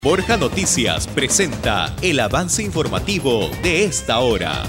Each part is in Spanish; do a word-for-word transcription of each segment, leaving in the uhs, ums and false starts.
Borja Noticias presenta el avance informativo de esta hora.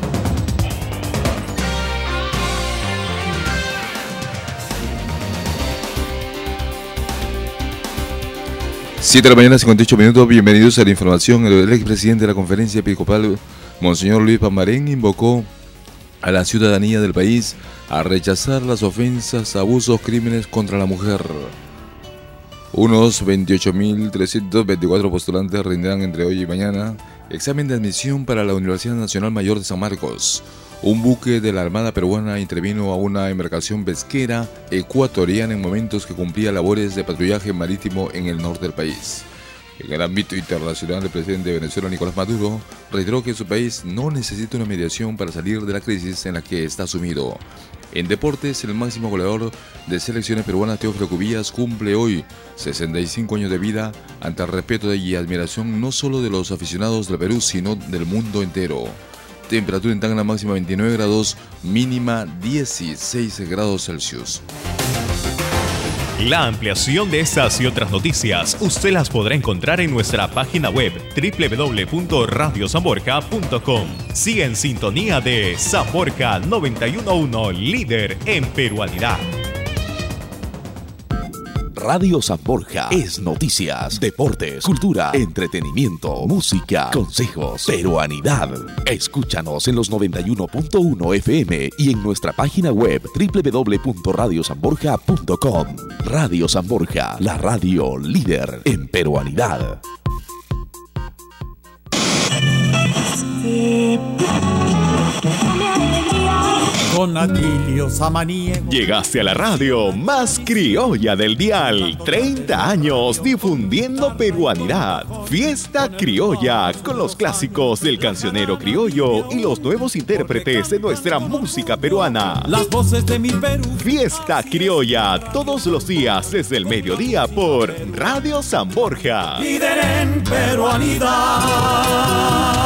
siete de la mañana, cincuenta y ocho minutos. Bienvenidos a la información. El expresidente de la Conferencia Episcopal, Monseñor Luis Pamarén, invocó a la ciudadanía del país a rechazar las ofensas, abusos, crímenes contra la mujer. Unos veintiocho mil trescientos veinticuatro postulantes rendirán entre hoy y mañana examen de admisión para la Universidad Nacional Mayor de San Marcos. Un buque de la Armada Peruana intervino a una embarcación pesquera ecuatoriana en momentos que cumplía labores de patrullaje marítimo en el norte del país. En el ámbito internacional, el presidente de Venezuela, Nicolás Maduro, reiteró que su país no necesita una mediación para salir de la crisis en la que está sumido. En deportes, el máximo goleador de selecciones peruanas, Teófilo Cubillas, cumple hoy sesenta y cinco años de vida ante el respeto y admiración no solo de los aficionados del Perú, sino del mundo entero. Temperatura en Tacna máxima veintinueve grados, mínima dieciséis grados Celsius. La ampliación de estas y otras noticias usted las podrá encontrar en nuestra página web doble u doble u doble u punto radio san borja punto com. Sigue en sintonía de San Borja noventa y uno punto uno, líder en peruanidad. Radio San Borja es noticias, deportes, cultura, entretenimiento, música, consejos, peruanidad. Escúchanos en los noventa y uno punto uno F M y en nuestra página web doble u doble u doble u punto radio san borja punto com. Radio San Borja, la radio líder en peruanidad. Con Atilio Samaniego. Llegaste a la radio más criolla del dial. treinta años difundiendo peruanidad. Fiesta criolla con los clásicos del cancionero criollo y los nuevos intérpretes de nuestra música peruana. Las voces de mi Perú. Fiesta criolla todos los días desde el mediodía por Radio San Borja. Líder en peruanidad.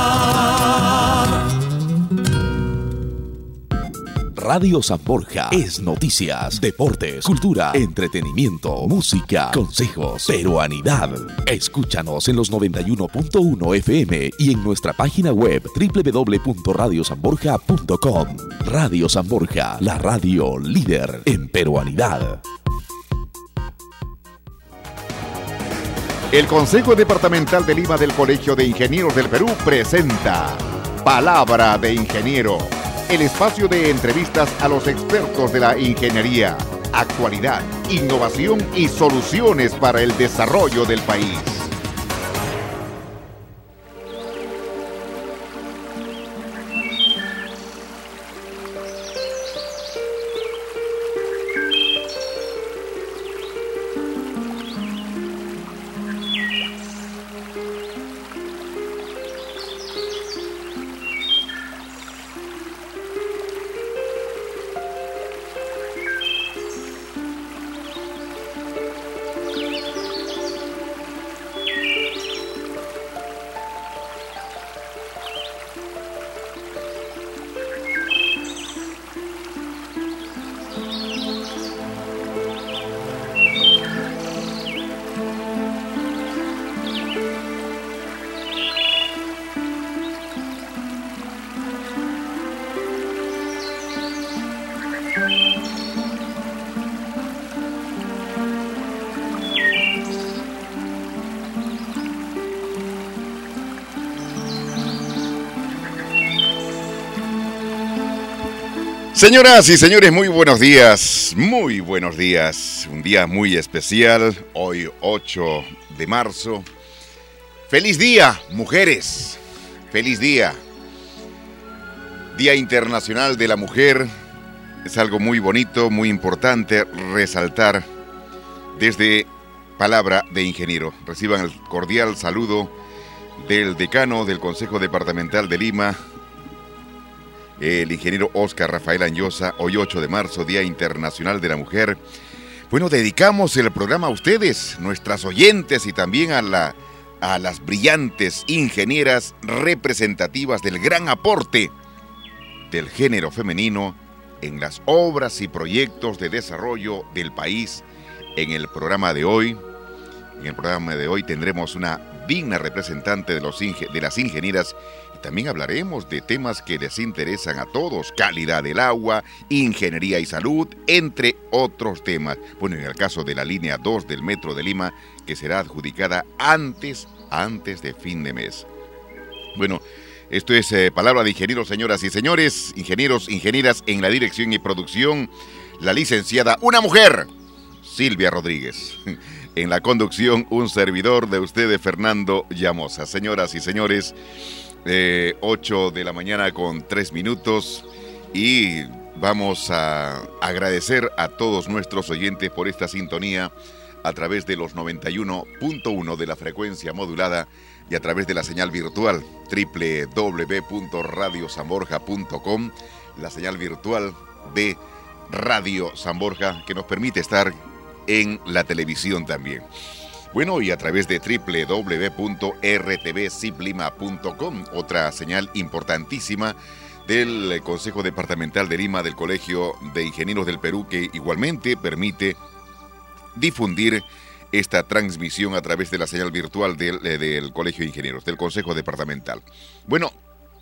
Radio San Borja es noticias, deportes, cultura, entretenimiento, música, consejos, peruanidad. Escúchanos en los noventa y uno punto uno F M y en nuestra página web doble u doble u doble u punto radio san borja punto com. Radio San Borja, la radio líder en peruanidad. El Consejo Departamental de Lima del Colegio de Ingenieros del Perú presenta Palabra de Ingeniero, el espacio de entrevistas a los expertos de la ingeniería, actualidad, innovación y soluciones para el desarrollo del país. Señoras y señores, muy buenos días, muy buenos días. Un día muy especial, hoy ocho de marzo. ¡Feliz día, mujeres! ¡Feliz día! Día Internacional de la Mujer. Es algo muy bonito, muy importante resaltar desde Palabra de Ingeniero. Reciban el cordial saludo del decano del Consejo Departamental de Lima, el ingeniero Óscar Rafael Anyosa. Hoy ocho de marzo, Día Internacional de la Mujer. Bueno, dedicamos el programa a ustedes, nuestras oyentes, y también a, la, a las brillantes ingenieras representativas del gran aporte del género femenino en las obras y proyectos de desarrollo del país. En el programa de hoy, en el programa de hoy tendremos una digna representante de, los inge de las ingenieras. Y también hablaremos de temas que les interesan a todos: calidad del agua, ingeniería y salud, entre otros temas. Bueno, en el caso de la línea dos del Metro de Lima, que será adjudicada antes, antes de fin de mes. Bueno, esto es eh, Palabra de Ingenieros, señoras y señores. Ingenieros, ingenieras en la dirección y producción, la licenciada, una mujer, Silvia Rodríguez. En la conducción, un servidor de ustedes, Fernando Llamosa. Señoras y señores, eh, ocho de la mañana con tres minutos, y vamos a agradecer a todos nuestros oyentes por esta sintonía a través de los noventa y uno punto uno de la frecuencia modulada y a través de la señal virtual doble u doble u doble u punto radio san borja punto com, la señal virtual de Radio San Borja, que nos permite estar en la televisión también. Bueno, y a través de doble u doble u doble u punto r t v ciplima punto com, otra señal importantísima del Consejo Departamental de Lima, del Colegio de Ingenieros del Perú, que igualmente permite difundir esta transmisión a través de la señal virtual del, del Colegio de Ingenieros, del Consejo Departamental. Bueno,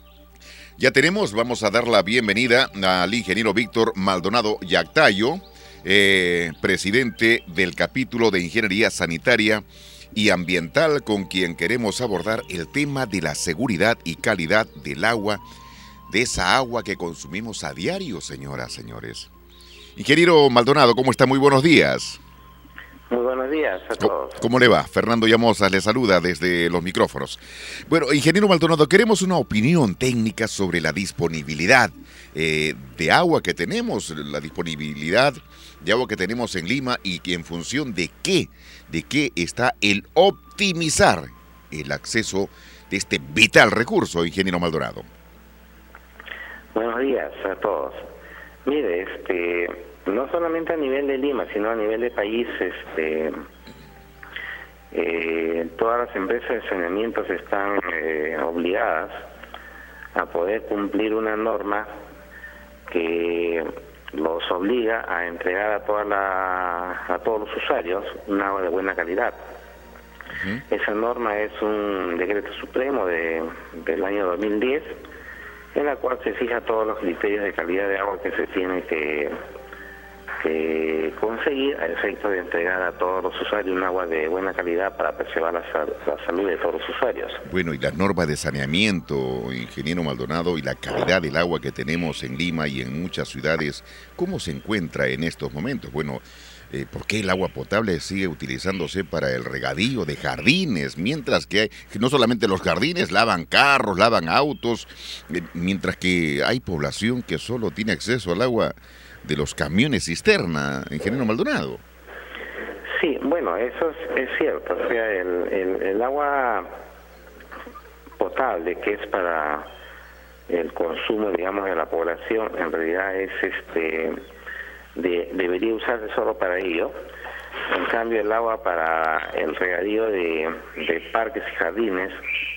ya tenemos, vamos a dar la bienvenida al ingeniero Víctor Maldonado Yactayo, eh, presidente del capítulo de Ingeniería Sanitaria y Ambiental, con quien queremos abordar el tema de la seguridad y calidad del agua, de esa agua que consumimos a diario, señoras, señores. Ingeniero Maldonado, ¿cómo está? Muy buenos días. Muy buenos días a todos. ¿Cómo le va? Fernando Llamosa le saluda desde los micrófonos. Bueno, ingeniero Maldonado, queremos una opinión técnica sobre la disponibilidad eh, de agua que tenemos, la disponibilidad de agua que tenemos en Lima, y que en función de qué, de qué está el optimizar el acceso de este vital recurso, ingeniero Maldonado. Buenos días a todos. Mire, este... no solamente a nivel de Lima, sino a nivel de país, este, eh, todas las empresas de saneamiento están eh, obligadas a poder cumplir una norma que los obliga a entregar a toda la, a todos los usuarios un agua de buena calidad. Uh-huh. Esa norma es un decreto supremo de, del año dos mil diez, en la cual se fija todos los criterios de calidad de agua que se tiene que que conseguir a efecto de entregar a todos los usuarios un agua de buena calidad para preservar la, sal la salud de todos los usuarios. Bueno, y las normas de saneamiento, ingeniero Maldonado, y la calidad del agua que tenemos en Lima y en muchas ciudades, ¿cómo se encuentra en estos momentos? Bueno, eh, ¿por qué el agua potable sigue utilizándose para el regadío de jardines? Mientras que, hay, que no solamente los jardines lavan carros, lavan autos, eh, mientras que hay población que solo tiene acceso al agua de los camiones cisterna, ingeniero Maldonado. Sí, bueno, eso es, es cierto. O sea, el, el, el agua potable, que es para el consumo, digamos, de la población, en realidad es este de, debería usarse solo para ello. En cambio, el agua para el regadío de, de parques y jardines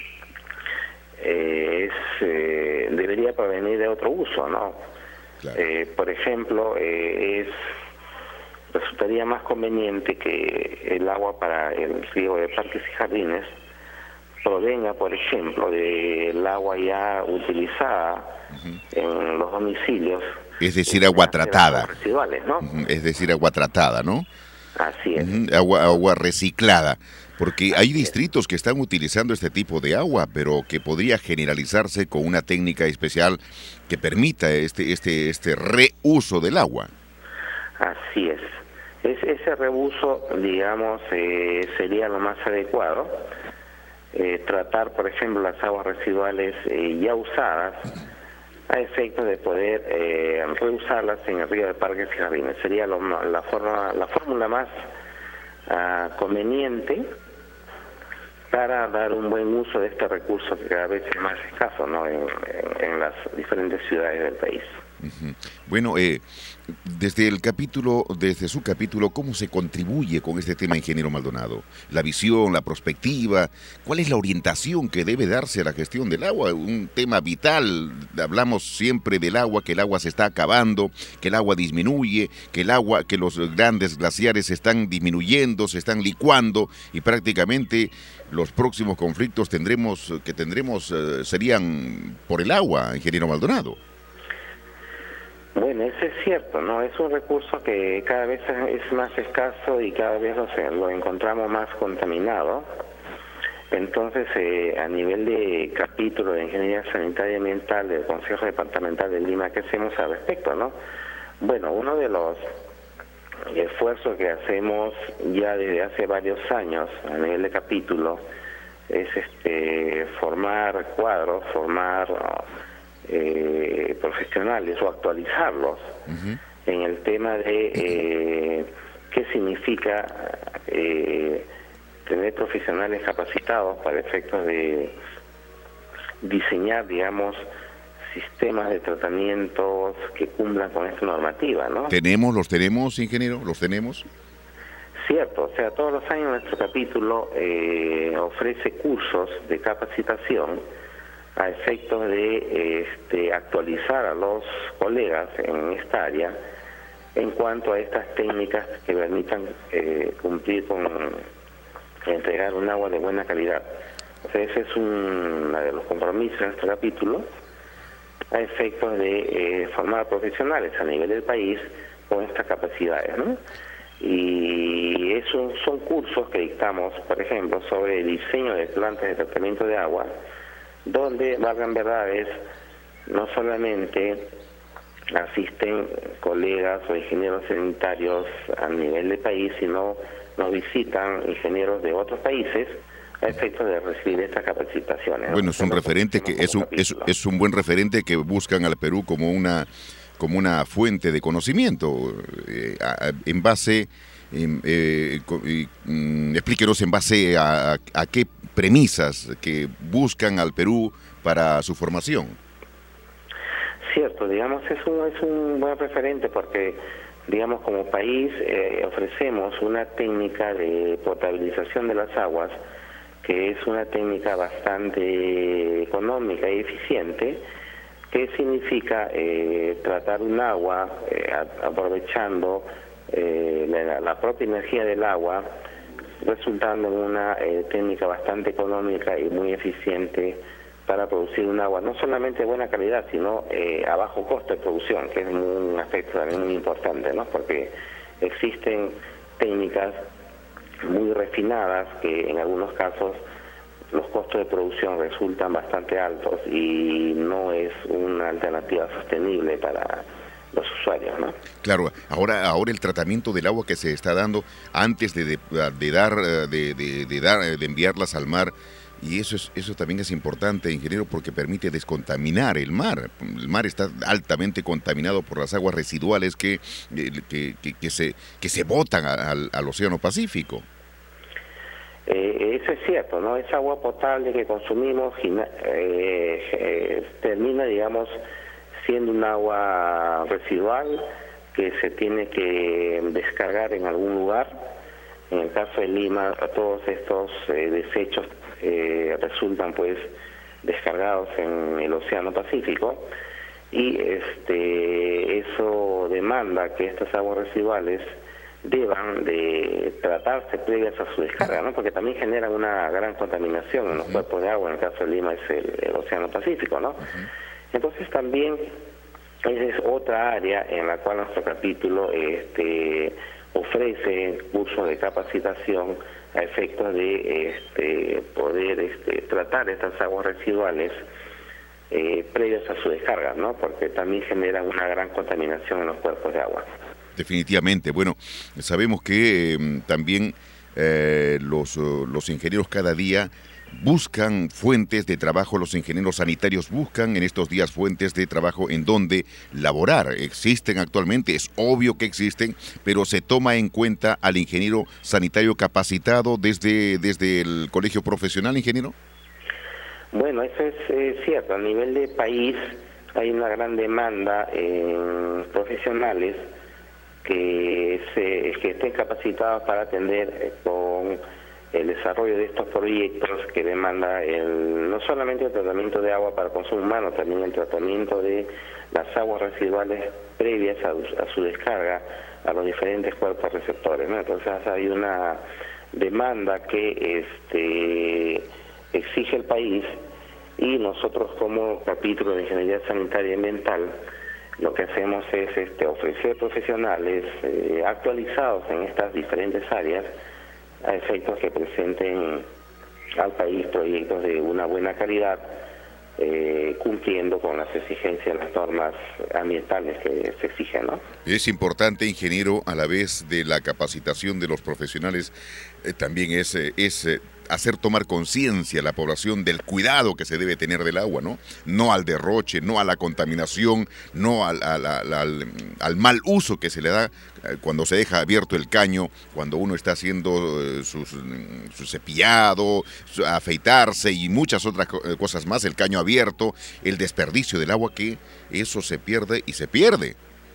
eh, es eh, debería provenir de otro uso, ¿no? Claro. Eh, por ejemplo, eh, es resultaría más conveniente que el agua para el riego de parques y jardines provenga, por ejemplo, del agua ya utilizada uh-huh. en los domicilios. Es decir, agua tratada. Residuales, ¿no? Uh-huh. Es decir, agua tratada, ¿no? Así es. Uh-huh. Agua, agua reciclada. Porque hay distritos que están utilizando este tipo de agua, pero que podría generalizarse con una técnica especial que permita este este este reuso del agua. Así es. es ese reuso, digamos, eh, sería lo más adecuado. Eh, tratar, por ejemplo, las aguas residuales eh, ya usadas a efecto de poder eh, reusarlas en el río de parques y jardines. Sería lo, la forma la fórmula más uh, conveniente para dar un buen uso de este recurso que cada vez es más escaso, ¿no? en, en, en las diferentes ciudades del país. Uh-huh. Bueno, eh, desde el capítulo, desde su capítulo, ¿cómo se contribuye con este tema, ingeniero Maldonado? La visión, la perspectiva, ¿cuál es la orientación que debe darse a la gestión del agua? Un tema vital, hablamos siempre del agua, que el agua se está acabando, que el agua disminuye, que el agua, que los grandes glaciares se están disminuyendo, se están licuando y prácticamente los próximos conflictos tendremos, que tendremos eh, serían por el agua, ingeniero Maldonado. Bueno, eso es cierto, ¿no? Es un recurso que cada vez es más escaso y cada vez lo, lo encontramos más contaminado. Entonces, eh, a nivel de capítulo de Ingeniería Sanitaria y Ambiental del Consejo Departamental de Lima, ¿qué hacemos al respecto, no? Bueno, uno de los esfuerzos que hacemos ya desde hace varios años a nivel de capítulo es este formar cuadros, formar Eh, profesionales o actualizarlos uh-huh. en el tema de eh, qué significa eh, tener profesionales capacitados para efectos de diseñar, digamos, sistemas de tratamientos que cumplan con esta normativa, ¿no? ¿Tenemos, los tenemos, ingeniero? ¿Los tenemos? Cierto, o sea, todos los años nuestro capítulo eh, ofrece cursos de capacitación a efectos de este, actualizar a los colegas en esta área en cuanto a estas técnicas que permitan eh, cumplir con entregar un agua de buena calidad. O sea, ese es un, uno de los compromisos de nuestro capítulo a efectos de eh, formar profesionales a nivel del país con estas capacidades, ¿no? Y esos son cursos que dictamos, por ejemplo, sobre el diseño de plantas de tratamiento de agua, donde, valgan verdades, no solamente asisten colegas o ingenieros sanitarios a nivel de país, sino nos visitan ingenieros de otros países a efectos de recibir estas capacitaciones, ¿no? Bueno, es un referente que es un, es, es un buen referente que buscan al Perú como una como una fuente de conocimiento eh, a, en base eh, eh, eh, explíquenos en base a, a, a qué premisas que buscan al Perú para su formación. Cierto, digamos, es un, es un buen referente porque, digamos, como país eh, ofrecemos una técnica de potabilización de las aguas que es una técnica bastante económica y eficiente, que significa eh, tratar un agua eh, aprovechando eh, la, la propia energía del agua, resultando en una eh, técnica bastante económica y muy eficiente para producir un agua, no solamente de buena calidad, sino eh, a bajo costo de producción, que es un aspecto también muy importante, ¿no? Porque existen técnicas muy refinadas que en algunos casos los costos de producción resultan bastante altos y no es una alternativa sostenible para los usuarios, ¿no? Claro, ahora ahora el tratamiento del agua que se está dando antes de, de, de dar de, de, de dar de enviarlas al mar, y eso es eso también es importante, ingeniero, porque permite descontaminar el mar. El mar está altamente contaminado por las aguas residuales que que, que, que se que se botan al, al Océano Pacífico. Eh, eso es cierto, ¿no? Esa agua potable que consumimos eh, eh, termina, digamos, siendo un agua residual que se tiene que descargar en algún lugar. En el caso de Lima, todos estos eh, desechos eh, resultan pues descargados en el Océano Pacífico, y este eso demanda que estas aguas residuales deban de tratarse previas a su descarga, ¿no? Porque también generan una gran contaminación en los cuerpos de agua. En el caso de Lima es el, el Océano Pacífico, ¿no? Uh-huh. Entonces también esa es otra área en la cual nuestro capítulo este ofrece cursos de capacitación a efectos de este poder este tratar estas aguas residuales eh, previas a su descarga, ¿no? Porque también generan una gran contaminación en los cuerpos de agua. Definitivamente. Bueno, sabemos que eh, también eh, los, los ingenieros cada día buscan fuentes de trabajo, los ingenieros sanitarios buscan en estos días fuentes de trabajo en donde laborar. Existen actualmente, es obvio que existen, pero se toma en cuenta al ingeniero sanitario capacitado desde, desde el colegio profesional, ingeniero. Bueno, eso es eh, cierto. A nivel de país hay una gran demanda en profesionales que, se, que estén capacitados para atender con el desarrollo de estos proyectos que demanda el, no solamente el tratamiento de agua para consumo humano, también el tratamiento de las aguas residuales previas a, a su descarga a los diferentes cuerpos receptores, ¿no? Entonces hay una demanda que este, exige el país, y nosotros como capítulo de Ingeniería Sanitaria y Ambiental lo que hacemos es este, ofrecer profesionales eh, actualizados en estas diferentes áreas a efectos que presenten al país proyectos de una buena calidad, eh, cumpliendo con las exigencias, las normas ambientales que se exigen, ¿no? Es importante, ingeniero, a la vez de la capacitación de los profesionales, eh, también es, eh, es eh, hacer tomar conciencia a la población del cuidado que se debe tener del agua, ¿no? No al derroche, no a la contaminación, no al, al, al, al, al mal uso que se le da eh, cuando se deja abierto el caño, cuando uno está haciendo eh, sus, su cepillado, su, afeitarse y muchas otras co cosas más, el caño abierto, el desperdicio del agua, que eso se pierde y se pierde.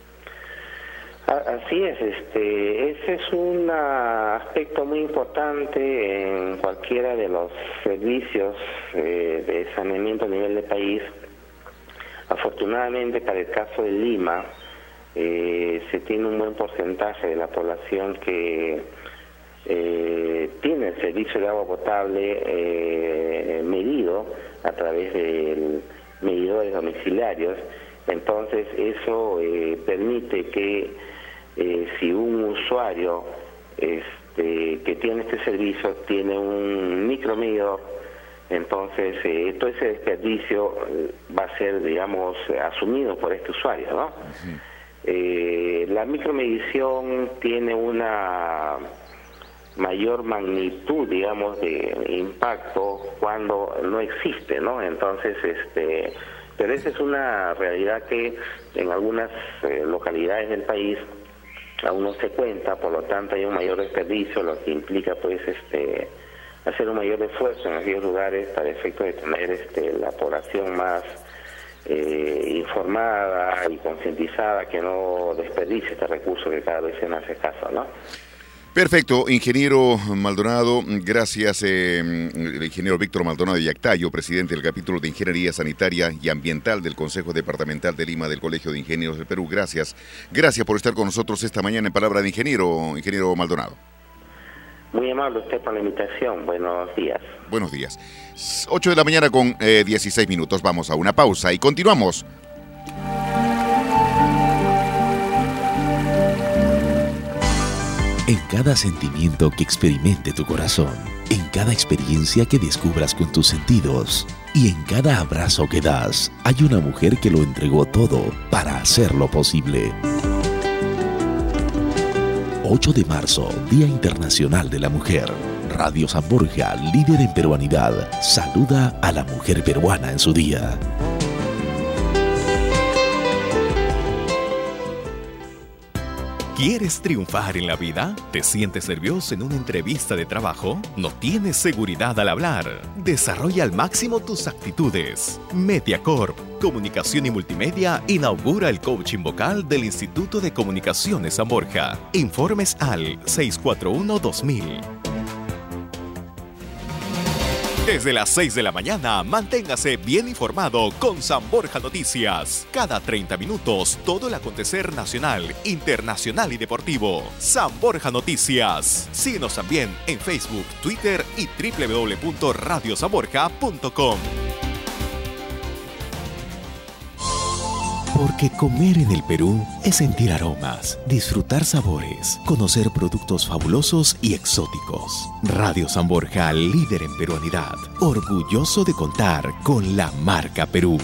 Así es, este, ese es un aspecto muy importante en cualquiera de los servicios eh, de saneamiento a nivel de país. Afortunadamente, para el caso de Lima, eh, se tiene un buen porcentaje de la población que eh, tiene el servicio de agua potable eh, medido a través de medidores domiciliarios. Entonces, eso eh, permite que Eh, si un usuario este, que tiene este servicio tiene un micromedidor, entonces eh, todo ese desperdicio eh, va a ser, digamos, asumido por este usuario, ¿no? Uh-huh. eh, la micromedición tiene una mayor magnitud, digamos, de impacto cuando no existe, ¿no? Entonces, este, pero esa es una realidad que en algunas eh, localidades del país aún no se cuenta, por lo tanto hay un mayor desperdicio, lo que implica pues este hacer un mayor esfuerzo en aquellos lugares para efecto de tener este la población más eh, informada y concientizada, que no desperdicie este recurso que cada vez se nos hace escaso, ¿no? Perfecto, ingeniero Maldonado, gracias, eh, el ingeniero Víctor Maldonado de Yactayo, presidente del capítulo de Ingeniería Sanitaria y Ambiental del Consejo Departamental de Lima del Colegio de Ingenieros del Perú. Gracias, gracias por estar con nosotros esta mañana en Palabra de Ingeniero, ingeniero Maldonado. Muy amable usted por la invitación, buenos días. Buenos días. ocho de la mañana con eh, dieciséis minutos, vamos a una pausa y continuamos. En cada sentimiento que experimente tu corazón, en cada experiencia que descubras con tus sentidos y en cada abrazo que das, hay una mujer que lo entregó todo para hacerlo posible. ocho de marzo, Día Internacional de la Mujer. Radio San Borja, líder en peruanidad, saluda a la mujer peruana en su día. ¿Quieres triunfar en la vida? ¿Te sientes nervioso en una entrevista de trabajo? ¿No tienes seguridad al hablar? Desarrolla al máximo tus actitudes. Mediacorp, Comunicación y Multimedia, inaugura el coaching vocal del Instituto de Comunicaciones San Borja. Informes al seis cuatro uno dos mil. Desde las seis de la mañana, manténgase bien informado con San Borja Noticias. Cada treinta minutos, todo el acontecer nacional, internacional y deportivo. San Borja Noticias. Síguenos también en Facebook, Twitter y doble u doble u doble u punto radio san borja punto com. Porque comer en el Perú es sentir aromas, disfrutar sabores, conocer productos fabulosos y exóticos. Radio San Borja, líder en peruanidad, orgulloso de contar con la marca Perú.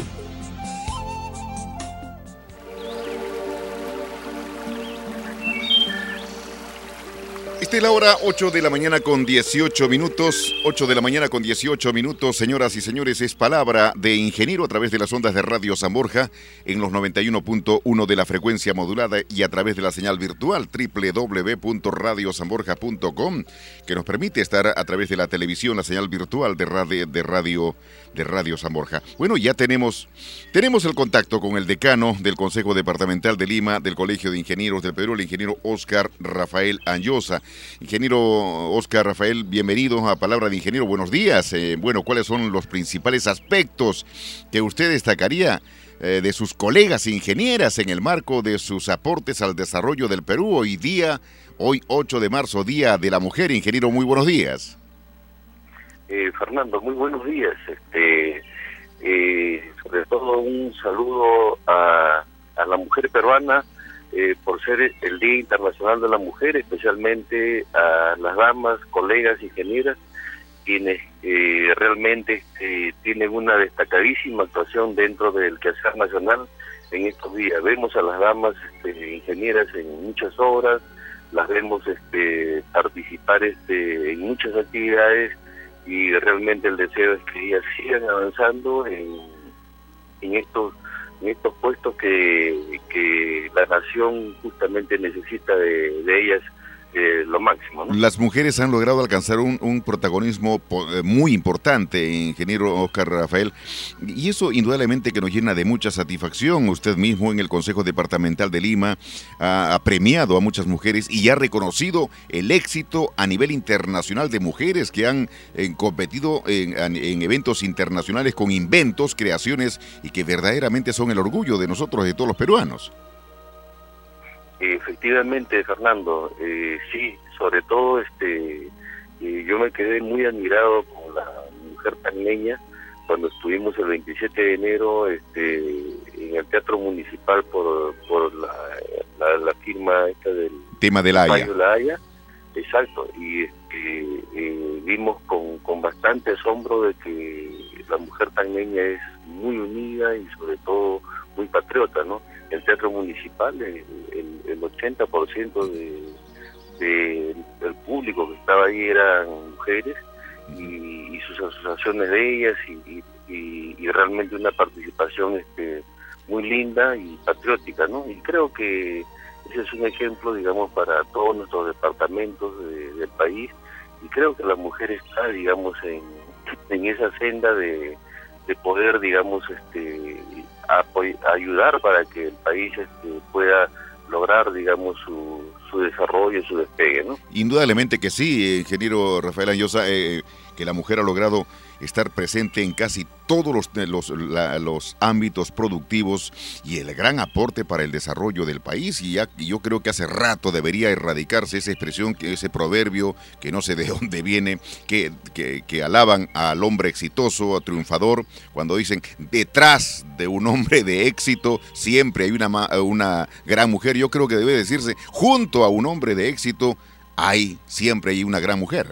Exactamente la hora ocho de la mañana con dieciocho minutos. ocho de la mañana con dieciocho minutos. Señoras y señores, es palabra de ingeniero a través de las ondas de Radio San Borja en los noventa y uno punto uno de la frecuencia modulada y a través de la señal virtual doble u doble u doble u punto radio san borja punto com, que nos permite estar a través de la televisión, la señal virtual de radio de radio de Radio San Borja. Bueno, ya tenemos tenemos el contacto con el decano del Consejo Departamental de Lima del Colegio de Ingenieros del Perú, el ingeniero Óscar Rafael Anyosa. Ingeniero Óscar Rafael, bienvenido a Palabra de Ingeniero. Buenos días. Eh, bueno, ¿cuáles son los principales aspectos que usted destacaría eh, de sus colegas ingenieras en el marco de sus aportes al desarrollo del Perú hoy día, hoy ocho de marzo, Día de la Mujer? Ingeniero, muy buenos días. Eh, Fernando, muy buenos días. Este, eh, sobre todo un saludo a, a la mujer peruana eh, por ser el Día Internacional de la Mujer, especialmente a las damas, colegas ingenieras, quienes eh, realmente eh, tienen una destacadísima actuación dentro del quehacer nacional en estos días. Vemos a las damas este, ingenieras en muchas obras, las vemos este, participar este, en muchas actividades, y realmente el deseo es que ellas sigan avanzando en, en estos en estos puestos que, que la nación justamente necesita de, de ellas eh, lo máximo, ¿no? Las mujeres han logrado alcanzar un, un protagonismo muy importante, ingeniero Óscar Rafael, y eso indudablemente que nos llena de mucha satisfacción. Usted mismo en el Consejo Departamental de Lima ha, ha premiado a muchas mujeres y ha reconocido el éxito a nivel internacional de mujeres que han eh, competido en, en eventos internacionales con inventos, creaciones, y que verdaderamente son el orgullo de nosotros, de todos los peruanos. Efectivamente, Fernando, eh, sí, sobre todo este, eh, yo me quedé muy admirado con la mujer tacneña cuando estuvimos el veintisiete de enero este, en el Teatro Municipal por, por la, la, la firma esta del tema de la Haya. De la Haya. Exacto, y este, eh, vimos con, con bastante asombro de que la mujer tacneña es muy unida y sobre todo muy patriota, ¿no? El Teatro Municipal, el, el, el ochenta por ciento de, de, del público que estaba ahí eran mujeres, y, y sus asociaciones de ellas, y, y, y realmente una participación este, muy linda y patriótica, ¿no? Y creo que ese es un ejemplo, digamos, para todos nuestros departamentos de, del país, y creo que la mujer está, digamos, en, en esa senda de, de poder, digamos, este ayudar para que el país este, pueda lograr, digamos, su, su desarrollo, su despegue, ¿no? Indudablemente que sí, ingeniero Rafael Anyosa, eh, que la mujer ha logrado estar presente en casi todos los, los, la, los ámbitos productivos y el gran aporte para el desarrollo del país, y ya, yo creo que hace rato debería erradicarse esa expresión, ese proverbio que no sé de dónde viene, que, que, que alaban al hombre exitoso, triunfador, cuando dicen detrás de un hombre de éxito siempre hay una, una gran mujer. Yo creo que debe decirse junto a un hombre de éxito hay siempre hay una gran mujer.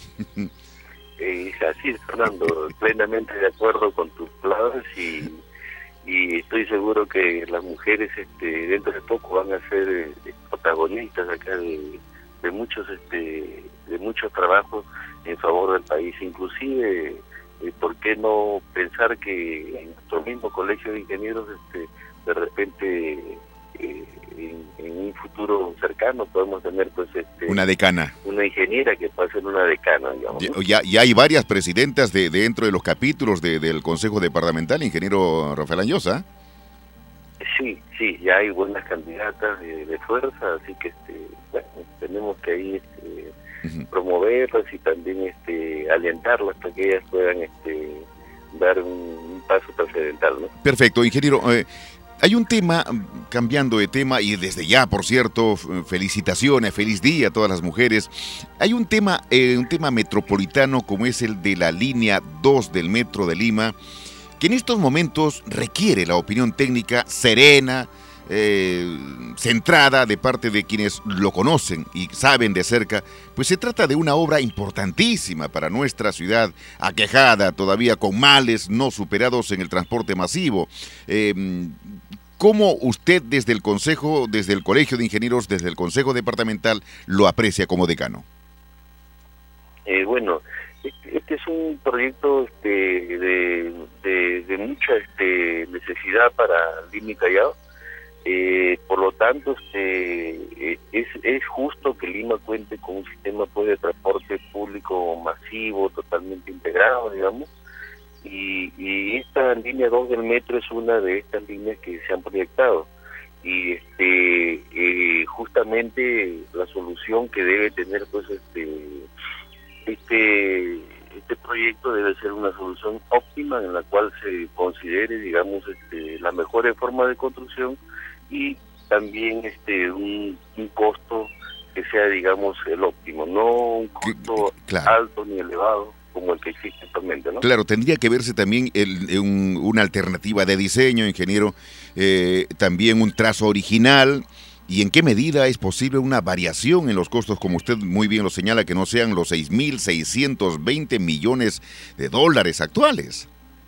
Eh, así es, Fernando, plenamente de acuerdo con tus palabras, y, y estoy seguro que las mujeres este, dentro de poco van a ser eh, protagonistas acá de, de muchos este, de muchos trabajos en favor del país. Inclusive, eh, ¿por qué no pensar que en nuestro mismo colegio de ingenieros este, de repente eh, en, en un futuro cercano podemos tener pues este una decana, una ingeniera que pueda ser una decana, digamos, ¿no? Ya, ya hay varias presidentas de, de dentro de los capítulos de, del Consejo Departamental, ingeniero Rafael Anyosa. Sí, sí, ya hay buenas candidatas de, de fuerza, así que este, bueno, tenemos que ahí este, uh-huh. promoverlas y también este, alentarlas para que ellas puedan este, dar un, un paso trascendental, ¿no? Perfecto, ingeniero. Eh, Hay un tema, cambiando de tema, y desde ya, por cierto, felicitaciones, feliz día a todas las mujeres. Hay un tema, eh, un tema metropolitano como es el de la línea dos del Metro de Lima, que en estos momentos requiere la opinión técnica serena, eh, centrada de parte de quienes lo conocen y saben de cerca, pues se trata de una obra importantísima para nuestra ciudad, aquejada todavía con males no superados en el transporte masivo. Eh, ¿Cómo usted desde el Consejo, desde el Colegio de Ingenieros, desde el Consejo Departamental, lo aprecia como decano? Eh, bueno, este, este es un proyecto este, de, de, de mucha este, necesidad para Lima y Callao. Eh, por lo tanto, este, es, es justo que Lima cuente con un sistema pues, de transporte público masivo, totalmente integrado, digamos, y, y esta línea dos del metro es una de estas líneas que se han proyectado, y este eh, justamente la solución que debe tener pues este este este proyecto debe ser una solución óptima en la cual se considere, digamos, este, la mejor forma de construcción y también este un, un costo que sea, digamos, el óptimo, no un costo claro. alto ni elevado como el que existe actualmente, ¿no? Claro, tendría que verse también el, un, una alternativa de diseño, ingeniero, eh, también un trazo original. ¿Y en qué medida es posible una variación en los costos, como usted muy bien lo señala, que no sean los seis mil seiscientos veinte millones de dólares actuales?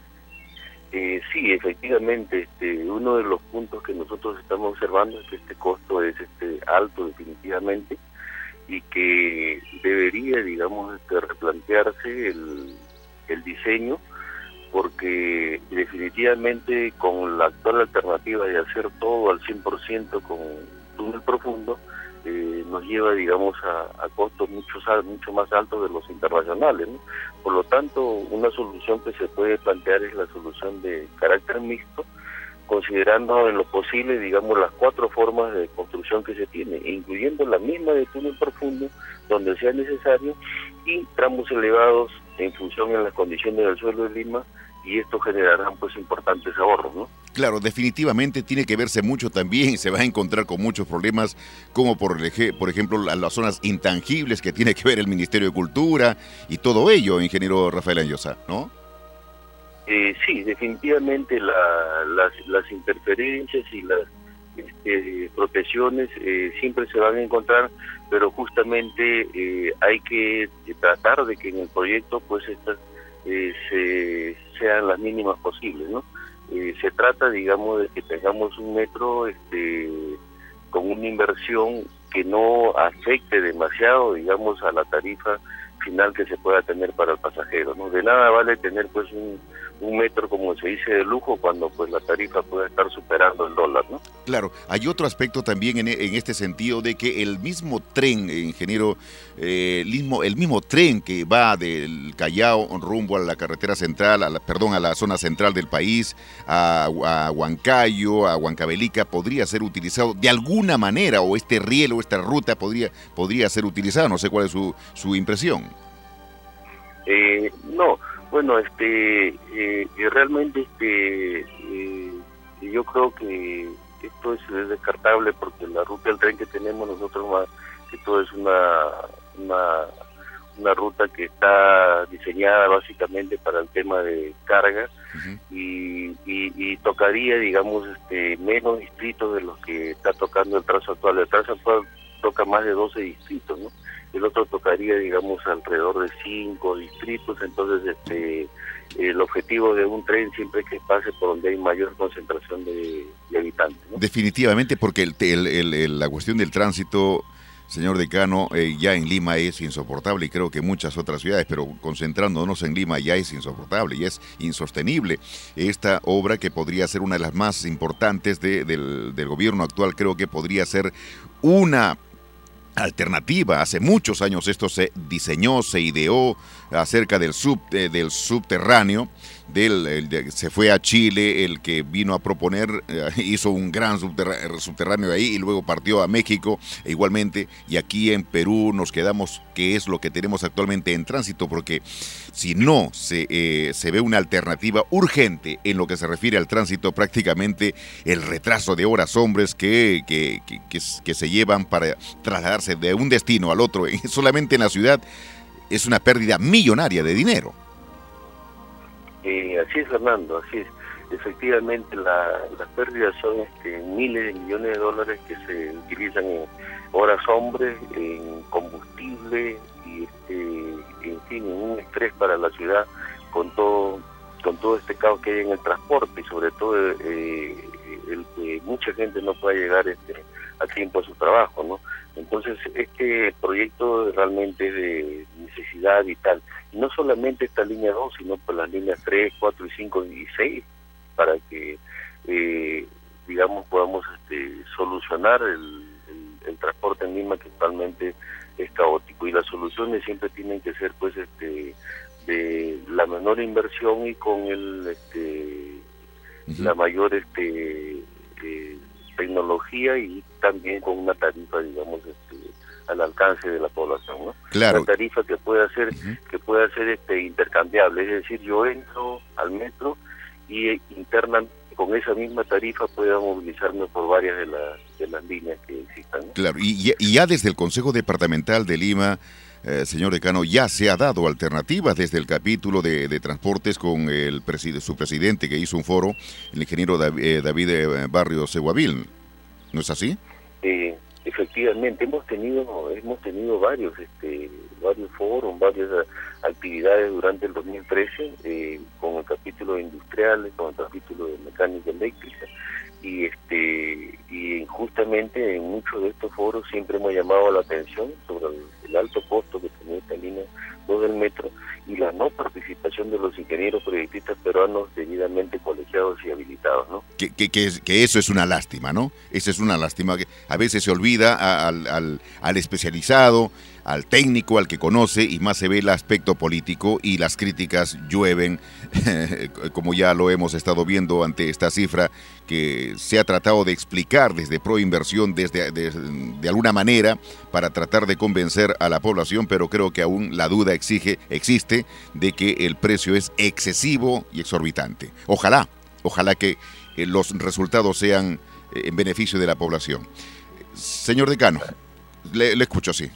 Eh, sí, efectivamente, este, uno de los puntos que nosotros estamos observando es que este costo es este, alto definitivamente y que debería, digamos, este, replantearse el, el diseño, porque definitivamente con la actual alternativa de hacer todo al cien por ciento con túnel profundo, eh, nos lleva, digamos, a, a costos mucho, mucho más altos de los internacionales, ¿no? Por lo tanto, una solución que se puede plantear es la solución de carácter mixto, considerando en lo posible, digamos, las cuatro formas de construcción que se tiene, incluyendo la misma de túnel profundo, donde sea necesario, y tramos elevados en función de las condiciones del suelo de Lima, y esto generarán pues importantes ahorros, ¿no? Claro, definitivamente tiene que verse mucho también, se va a encontrar con muchos problemas, como por, el, por ejemplo las zonas intangibles que tiene que ver el Ministerio de Cultura y todo ello, ingeniero Rafael Anyosa, ¿no? Eh, sí, definitivamente la, las, las interferencias y las este, protecciones eh, siempre se van a encontrar, pero justamente eh, hay que tratar de que en el proyecto pues estas eh, se, sean las mínimas posibles, ¿no? Eh, se trata, digamos, de que tengamos un metro este, con una inversión que no afecte demasiado, digamos, a la tarifa final que se pueda tener para el pasajero, ¿no? De nada vale tener pues un, un metro, como se dice, de lujo cuando pues la tarifa puede estar superando el dólar, ¿no? Claro, hay otro aspecto también en, en este sentido de que el mismo tren, ingeniero, eh, el, mismo, el mismo tren que va del Callao rumbo a la carretera central, a la, perdón, a la zona central del país, a, a Huancayo, a Huancavelica, podría ser utilizado de alguna manera, o este riel o esta ruta podría, podría ser utilizada, no sé cuál es su, su impresión. Eh, no, bueno, este, eh, realmente, este, eh, yo creo que esto es, es descartable porque la ruta del tren que tenemos nosotros más que todo es una, una, una ruta que está diseñada básicamente para el tema de carga. Uh-huh. y, y, y tocaría, digamos, este, menos distritos de los que está tocando el trazo actual. El trazo actual toca más de doce distritos, ¿no? El otro tocaría, digamos, alrededor de cinco distritos. Entonces este el objetivo de un tren siempre es que pase por donde hay mayor concentración de, de habitantes, ¿no? Definitivamente, porque el, el, el, el, la cuestión del tránsito, señor decano, eh, ya en Lima es insoportable, y creo que muchas otras ciudades, pero concentrándonos en Lima ya es insoportable y es insostenible. Esta obra, que podría ser una de las más importantes de, del, del gobierno actual, creo que podría ser una alternativa. Hace muchos años esto se diseñó, se ideó acerca del, sub, eh, del subterráneo, del, el de, se fue a Chile, el que vino a proponer, eh, hizo un gran subterráneo, subterráneo ahí y luego partió a México e igualmente, y aquí en Perú nos quedamos, que es lo que tenemos actualmente en tránsito, porque si no se, eh, se ve una alternativa urgente en lo que se refiere al tránsito, prácticamente el retraso de horas hombres que, que, que, que, que se llevan para trasladarse de un destino al otro, solamente en la ciudad, es una pérdida millonaria de dinero. Eh, así es, Fernando, así es. Efectivamente, la, las pérdidas son este, miles de millones de dólares que se utilizan en horas hombres, en combustible y, este, en fin, en un estrés para la ciudad con todo, con todo este caos que hay en el transporte y sobre todo eh, el que mucha gente no pueda llegar este, a tiempo a su trabajo, ¿no? Entonces, este proyecto realmente es de necesidad vital. Y no solamente esta línea dos, sino por las líneas tres, cuatro, cinco y seis, para que, eh, digamos, podamos este, solucionar el, el, el transporte en Lima, que actualmente es caótico. Y las soluciones siempre tienen que ser, pues, este, de la menor inversión y con el, este, uh-huh. la mayor, este, eh, tecnología, y también con una tarifa, digamos, este, al alcance de la población, ¿no? Claro. Una tarifa que pueda ser, uh-huh. que pueda ser este, intercambiable, es decir, yo entro al metro y eh, internamente con esa misma tarifa pueda movilizarme por varias de las de las líneas que existan, ¿no? Claro, y, y ya desde el Consejo Departamental de Lima, eh, señor decano, ya se ha dado alternativas desde el capítulo de, de transportes con el preside, su presidente, que hizo un foro, el ingeniero David, eh, David Barrios Seguavil, ¿no es así? Eh, efectivamente, hemos tenido hemos tenido varios este varios foros, varias actividades durante el dos mil trece, eh, con el capítulo de industriales, con el capítulo de mecánica eléctrica, y este y justamente en muchos de estos foros siempre hemos llamado la atención sobre el, el alto costo que tenía esta línea dos del metro y la no participación de los ingenieros proyectistas peruanos debidamente colegiados y habilitados, ¿no? Que, que, que, que eso es una lástima, ¿no? Esa es una lástima que a veces se olvida a, al, al, al especializado, al técnico, al que conoce, y más se ve el aspecto político y las críticas llueven, como ya lo hemos estado viendo ante esta cifra que se ha tratado de explicar desde Proinversión, desde de, de alguna manera, para tratar de convencer a la población, pero creo que aún la duda exige, existe de que el precio es excesivo y exorbitante. Ojalá, ojalá que eh, los resultados sean eh, en beneficio de la población. Señor decano, le, le escucho, sí.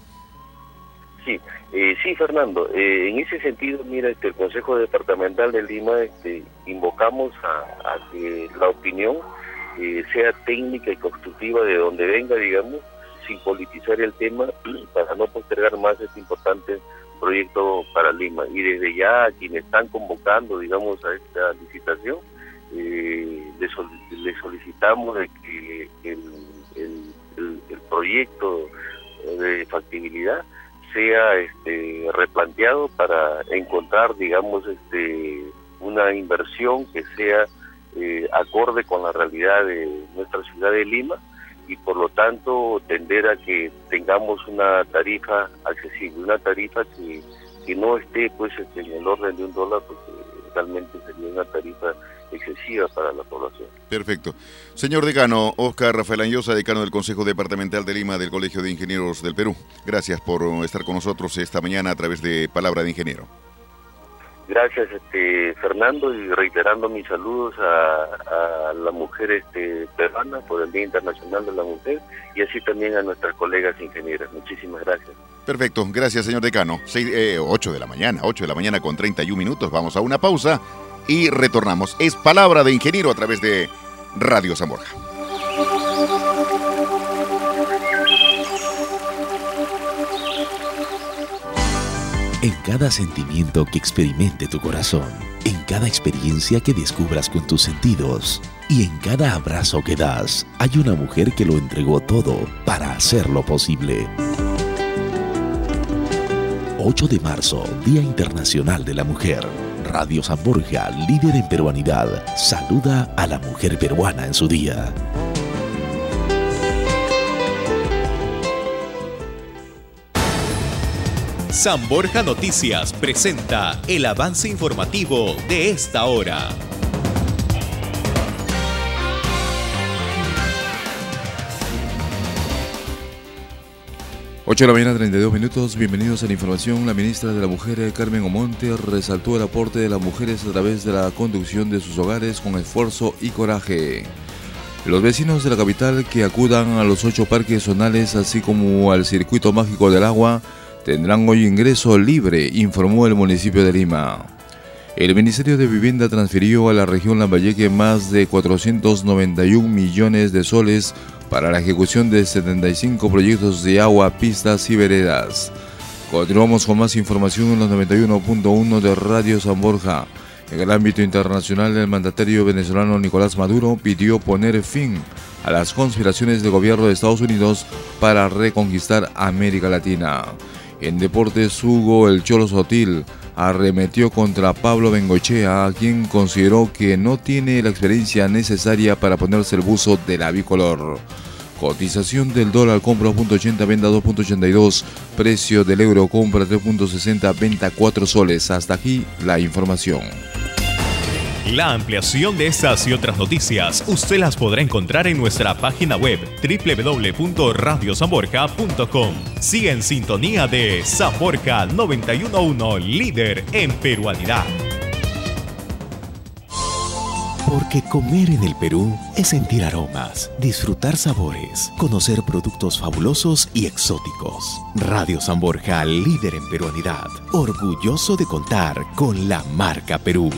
Sí, eh, sí, Fernando. Eh, en ese sentido, mira, este, el Consejo Departamental de Lima, este, invocamos a, a que la opinión eh, sea técnica y constructiva de donde venga, digamos, sin politizar el tema, para no postergar más este importante proyecto para Lima. Y desde ya a quienes están convocando, digamos, a esta licitación, eh, le, sol, le solicitamos de que el, el, el, el proyecto de factibilidad sea este replanteado para encontrar, digamos, este una inversión que sea eh, acorde con la realidad de nuestra ciudad de Lima, y por lo tanto tender a que tengamos una tarifa accesible, una tarifa que, que no esté pues este, en el orden de un dólar, porque realmente sería una tarifa excesiva para la población. Perfecto. Señor decano, Oscar Rafael Anyosa, decano del Consejo Departamental de Lima del Colegio de Ingenieros del Perú. Gracias por estar con nosotros esta mañana a través de Palabra de Ingeniero. Gracias, este Fernando, y reiterando mis saludos a, a la mujer este, peruana por el Día Internacional de la Mujer, y así también a nuestras colegas ingenieras. Muchísimas gracias. Perfecto, gracias señor decano. Seis, eh, ocho de la mañana, ocho de la mañana con treinta y un minutos. Vamos a una pausa y retornamos. Es Palabra de Ingeniero a través de Radio San Borja. En cada sentimiento que experimente tu corazón, en cada experiencia que descubras con tus sentidos y en cada abrazo que das, hay una mujer que lo entregó todo para hacerlo posible. ocho de marzo, Día Internacional de la Mujer. Radio San Borja, líder en peruanidad, saluda a la mujer peruana en su día. San Borja Noticias presenta el avance informativo de esta hora. ocho de la mañana, treinta y dos minutos. Bienvenidos a la información. La ministra de la Mujer, Carmen Omonte, resaltó el aporte de las mujeres a través de la conducción de sus hogares con esfuerzo y coraje. Los vecinos de la capital que acudan a los ocho parques zonales, así como al circuito mágico del agua, tendrán hoy ingreso libre, informó el municipio de Lima. El Ministerio de Vivienda transfirió a la región Lambayeque más de cuatrocientos noventa y un millones de soles para la ejecución de setenta y cinco proyectos de agua, pistas y veredas. Continuamos con más información en los noventa y uno punto uno de Radio San Borja. En el ámbito internacional, el mandatario venezolano Nicolás Maduro pidió poner fin a las conspiraciones del gobierno de Estados Unidos para reconquistar América Latina. En deportes, Hugo El Cholo Sotil arremetió contra Pablo Bengochea, a quien consideró que no tiene la experiencia necesaria para ponerse el buzo de la bicolor. Cotización del dólar: compra dos punto ochenta, venta dos punto ochenta y dos. Precio del euro: compra tres punto sesenta, venta cuatro soles. Hasta aquí la información. La ampliación de estas y otras noticias usted las podrá encontrar en nuestra página web doble u doble u doble u punto radio san borja punto com. Sigue en sintonía de San Borja noventa y uno punto uno, líder en peruanidad. Porque comer en el Perú es sentir aromas, disfrutar sabores, conocer productos fabulosos y exóticos. Radio San Borja, líder en peruanidad, orgulloso de contar con la marca Perú.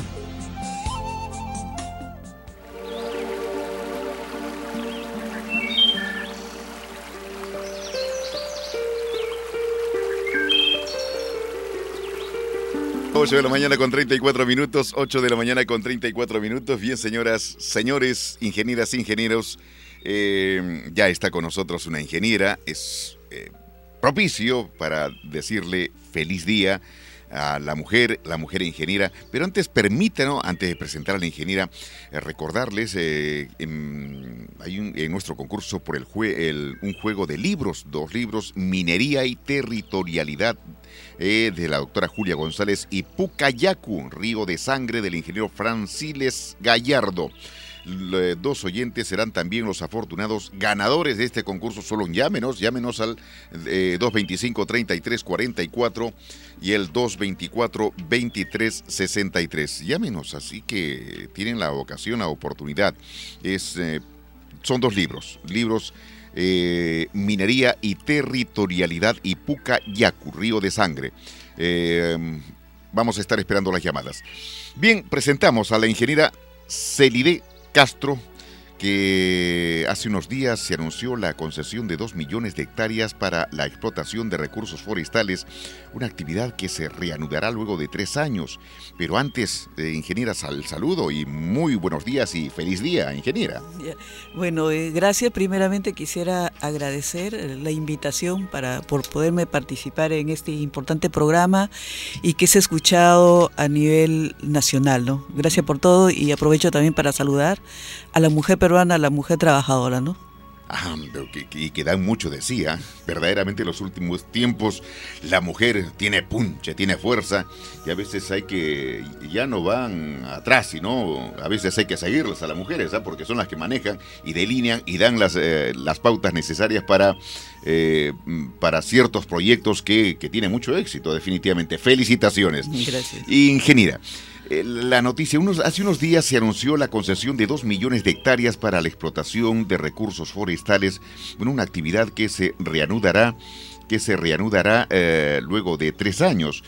ocho de la mañana con treinta y cuatro minutos, ocho de la mañana con treinta y cuatro minutos. Bien, señoras, señores, ingenieras, ingenieros, eh, ya está con nosotros una ingeniera. Es eh, propicio para decirle feliz día a la mujer, la mujer ingeniera. Pero antes, permítanos, antes de presentar a la ingeniera, eh, recordarles, eh, en, hay un, en nuestro concurso por el, jue, el un juego de libros, dos libros, Minería y Territorialidad, Eh, de la doctora Julia González, y Pucayacu, Río de Sangre, del ingeniero Franciles Gallardo. Le, dos oyentes serán también los afortunados ganadores de este concurso. Solo llámenos, llámenos al eh, dos veinticinco, treinta y tres, cuarenta y cuatro y el dos veinticuatro, veintitrés, sesenta y tres. Llámenos, así que tienen la ocasión, la oportunidad. Es, eh, son dos libros, libros Eh, Minería y Territorialidad y Pucayacu, Río de Sangre. Eh, vamos a estar esperando las llamadas. Bien, presentamos a la ingeniera Celide Castro, que hace unos días se anunció la concesión de dos millones de hectáreas para la explotación de recursos forestales, una actividad que se reanudará luego de tres años. Pero antes, eh, ingeniera, sal, saludo y muy buenos días y feliz día, ingeniera. Bueno, eh, gracias. Primeramente quisiera agradecer la invitación para por poderme participar en este importante programa y que se ha escuchado a nivel nacional, ¿no? Gracias por todo, y aprovecho también para saludar a la mujer peruana, a la mujer trabajadora, ¿no? Ah, que, que, que dan mucho de sí, ¿eh? Verdaderamente en los últimos tiempos la mujer tiene punche, tiene fuerza, y a veces hay que, ya no van atrás, sino a veces hay que seguirlas a las mujeres, ¿eh? Porque son las que manejan y delinean y dan las, eh, las pautas necesarias para, eh, para ciertos proyectos que, que tienen mucho éxito, definitivamente. Felicitaciones. Gracias. Ingeniera, la noticia, unos, hace unos días se anunció la concesión de dos millones de hectáreas para la explotación de recursos forestales, bueno, una actividad que se reanudará, que se reanudará eh, luego de tres años.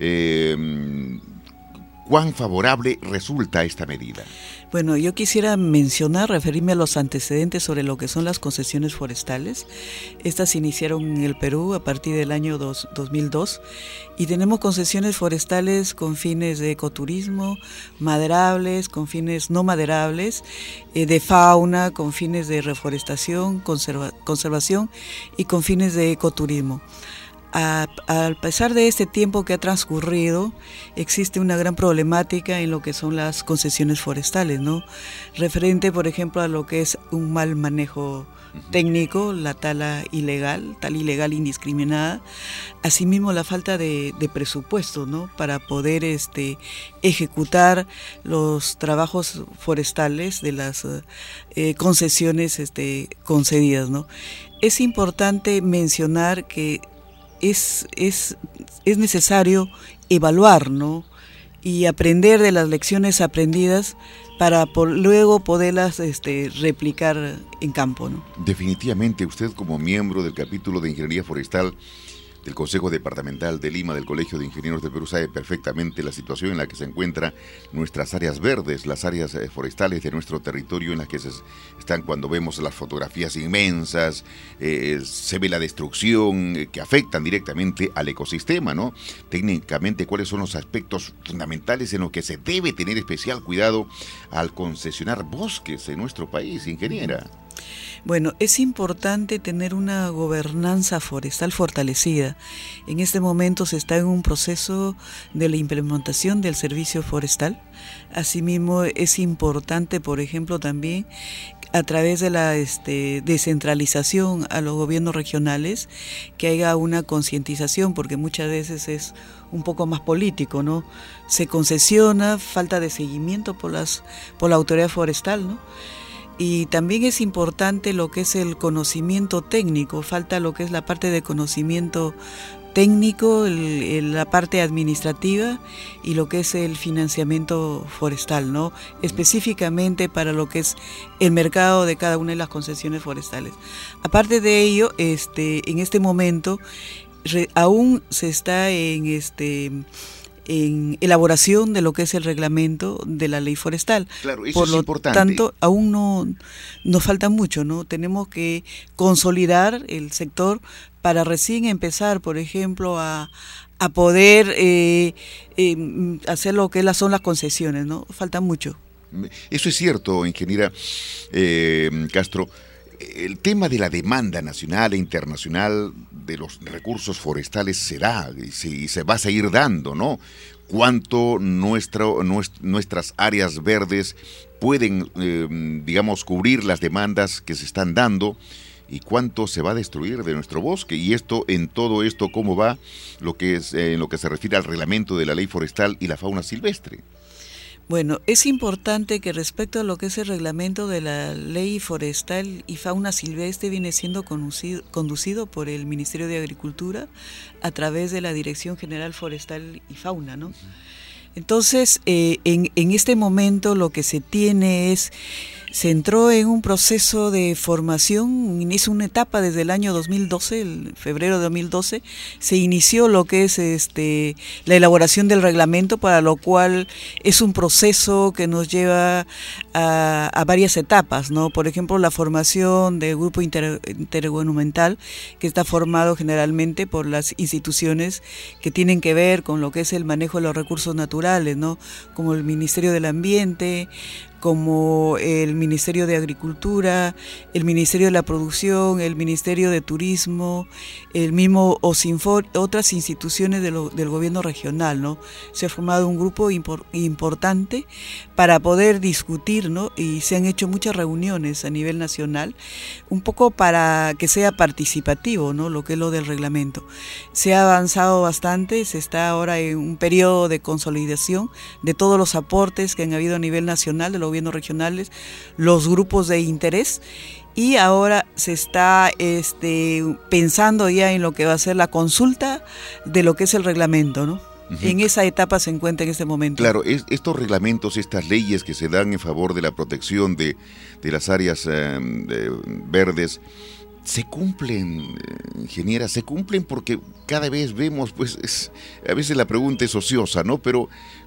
Eh, ¿Cuán favorable resulta esta medida? Bueno, yo quisiera mencionar, referirme a los antecedentes sobre lo que son las concesiones forestales. Estas se iniciaron en el Perú a partir del año dos mil dos y tenemos concesiones forestales con fines de ecoturismo, maderables, con fines no maderables, eh, de fauna, con fines de reforestación, conserva, conservación y con fines de ecoturismo. A, a pesar de este tiempo que ha transcurrido, existe una gran problemática en lo que son las concesiones forestales, ¿no? Referente, por ejemplo, a lo que es un mal manejo técnico, la tala ilegal, tala ilegal indiscriminada, asimismo la falta de, de presupuesto, ¿no? Para poder este, ejecutar los trabajos forestales de las eh, concesiones este, concedidas, ¿no? Es importante mencionar que Es, es, es necesario evaluar, ¿no? Y aprender de las lecciones aprendidas para por, luego poderlas este, replicar en campo, ¿no? Definitivamente, usted como miembro del capítulo de Ingeniería Forestal del Consejo Departamental de Lima, del Colegio de Ingenieros del Perú, sabe perfectamente la situación en la que se encuentran nuestras áreas verdes, las áreas eh, forestales de nuestro territorio, en las que se están, cuando vemos las fotografías inmensas, eh, se ve la destrucción eh, que afectan directamente al ecosistema, ¿no? Técnicamente, ¿cuáles son los aspectos fundamentales en los que se debe tener especial cuidado al concesionar bosques en nuestro país, ingeniera? Bueno, es importante tener una gobernanza forestal fortalecida. En este momento se está en un proceso de la implementación del servicio forestal. Asimismo, es importante, por ejemplo, también a través de la este, descentralización a los gobiernos regionales, que haya una concientización, porque muchas veces es un poco más político, ¿no? Se concesiona, falta de seguimiento por, las, por la autoridad forestal, ¿no? Y también es importante lo que es el conocimiento técnico, falta lo que es la parte de conocimiento técnico, el, el, la parte administrativa y lo que es el financiamiento forestal, ¿no? Específicamente para lo que es el mercado de cada una de las concesiones forestales. Aparte de ello, este, en este momento re, aún se está en este... en elaboración de lo que es el reglamento de la ley forestal. Claro, eso Por es lo importante. tanto, aún no nos falta mucho, ¿no? Tenemos que consolidar el sector para recién empezar, por ejemplo, a, a poder eh, eh, hacer lo que son las concesiones, ¿no? Falta mucho. Eso es cierto, ingeniera eh, Castro. El tema de la demanda nacional e internacional de los recursos forestales se da y se, y se va a seguir dando, ¿no? Cuánto nuestro, nuest, nuestras áreas verdes pueden, eh, digamos, cubrir las demandas que se están dando y cuánto se va a destruir de nuestro bosque. Y esto, en todo esto, ¿cómo va lo que es, eh, en lo que se refiere al reglamento de la ley forestal y la fauna silvestre? Bueno, es importante que respecto a lo que es el reglamento de la ley forestal y fauna silvestre viene siendo conducido, conducido por el Ministerio de Agricultura a través de la Dirección General Forestal y Fauna, ¿no? Entonces, eh, en, en este momento lo que se tiene es, se entró en un proceso de formación, inició una etapa desde el año dos mil doce, el febrero de dos mil doce, se inició lo que es este la elaboración del reglamento, para lo cual es un proceso que nos lleva a, a varias etapas, ¿no? Por ejemplo, la formación del grupo inter, intergubernamental, que está formado generalmente por las instituciones que tienen que ver con lo que es el manejo de los recursos naturales, ¿no? Como el Ministerio del Ambiente, como el Ministerio de Agricultura, el Ministerio de la Producción, el Ministerio de Turismo, el mismo OSINFOR, otras instituciones de lo, del gobierno regional, ¿no? Se ha formado un grupo impor, importante para poder discutir, ¿no? Y se han hecho muchas reuniones a nivel nacional, un poco para que sea participativo, ¿no? Lo que es lo del reglamento. Se ha avanzado bastante, se está ahora en un periodo de consolidación de todos los aportes que han habido a nivel nacional de los gobiernos regionales, los grupos de interés, y ahora se está este, pensando ya en lo que va a ser la consulta de lo que es el reglamento, ¿no? Uh-huh. En esa etapa se encuentra en este momento. Claro, es, estos reglamentos, estas leyes que se dan en favor de la protección de, de las áreas eh, de, verdes, ¿se cumplen, ingeniera? ¿Se cumplen? Porque cada vez vemos, pues, es, a veces la pregunta es ociosa, ¿no? Pero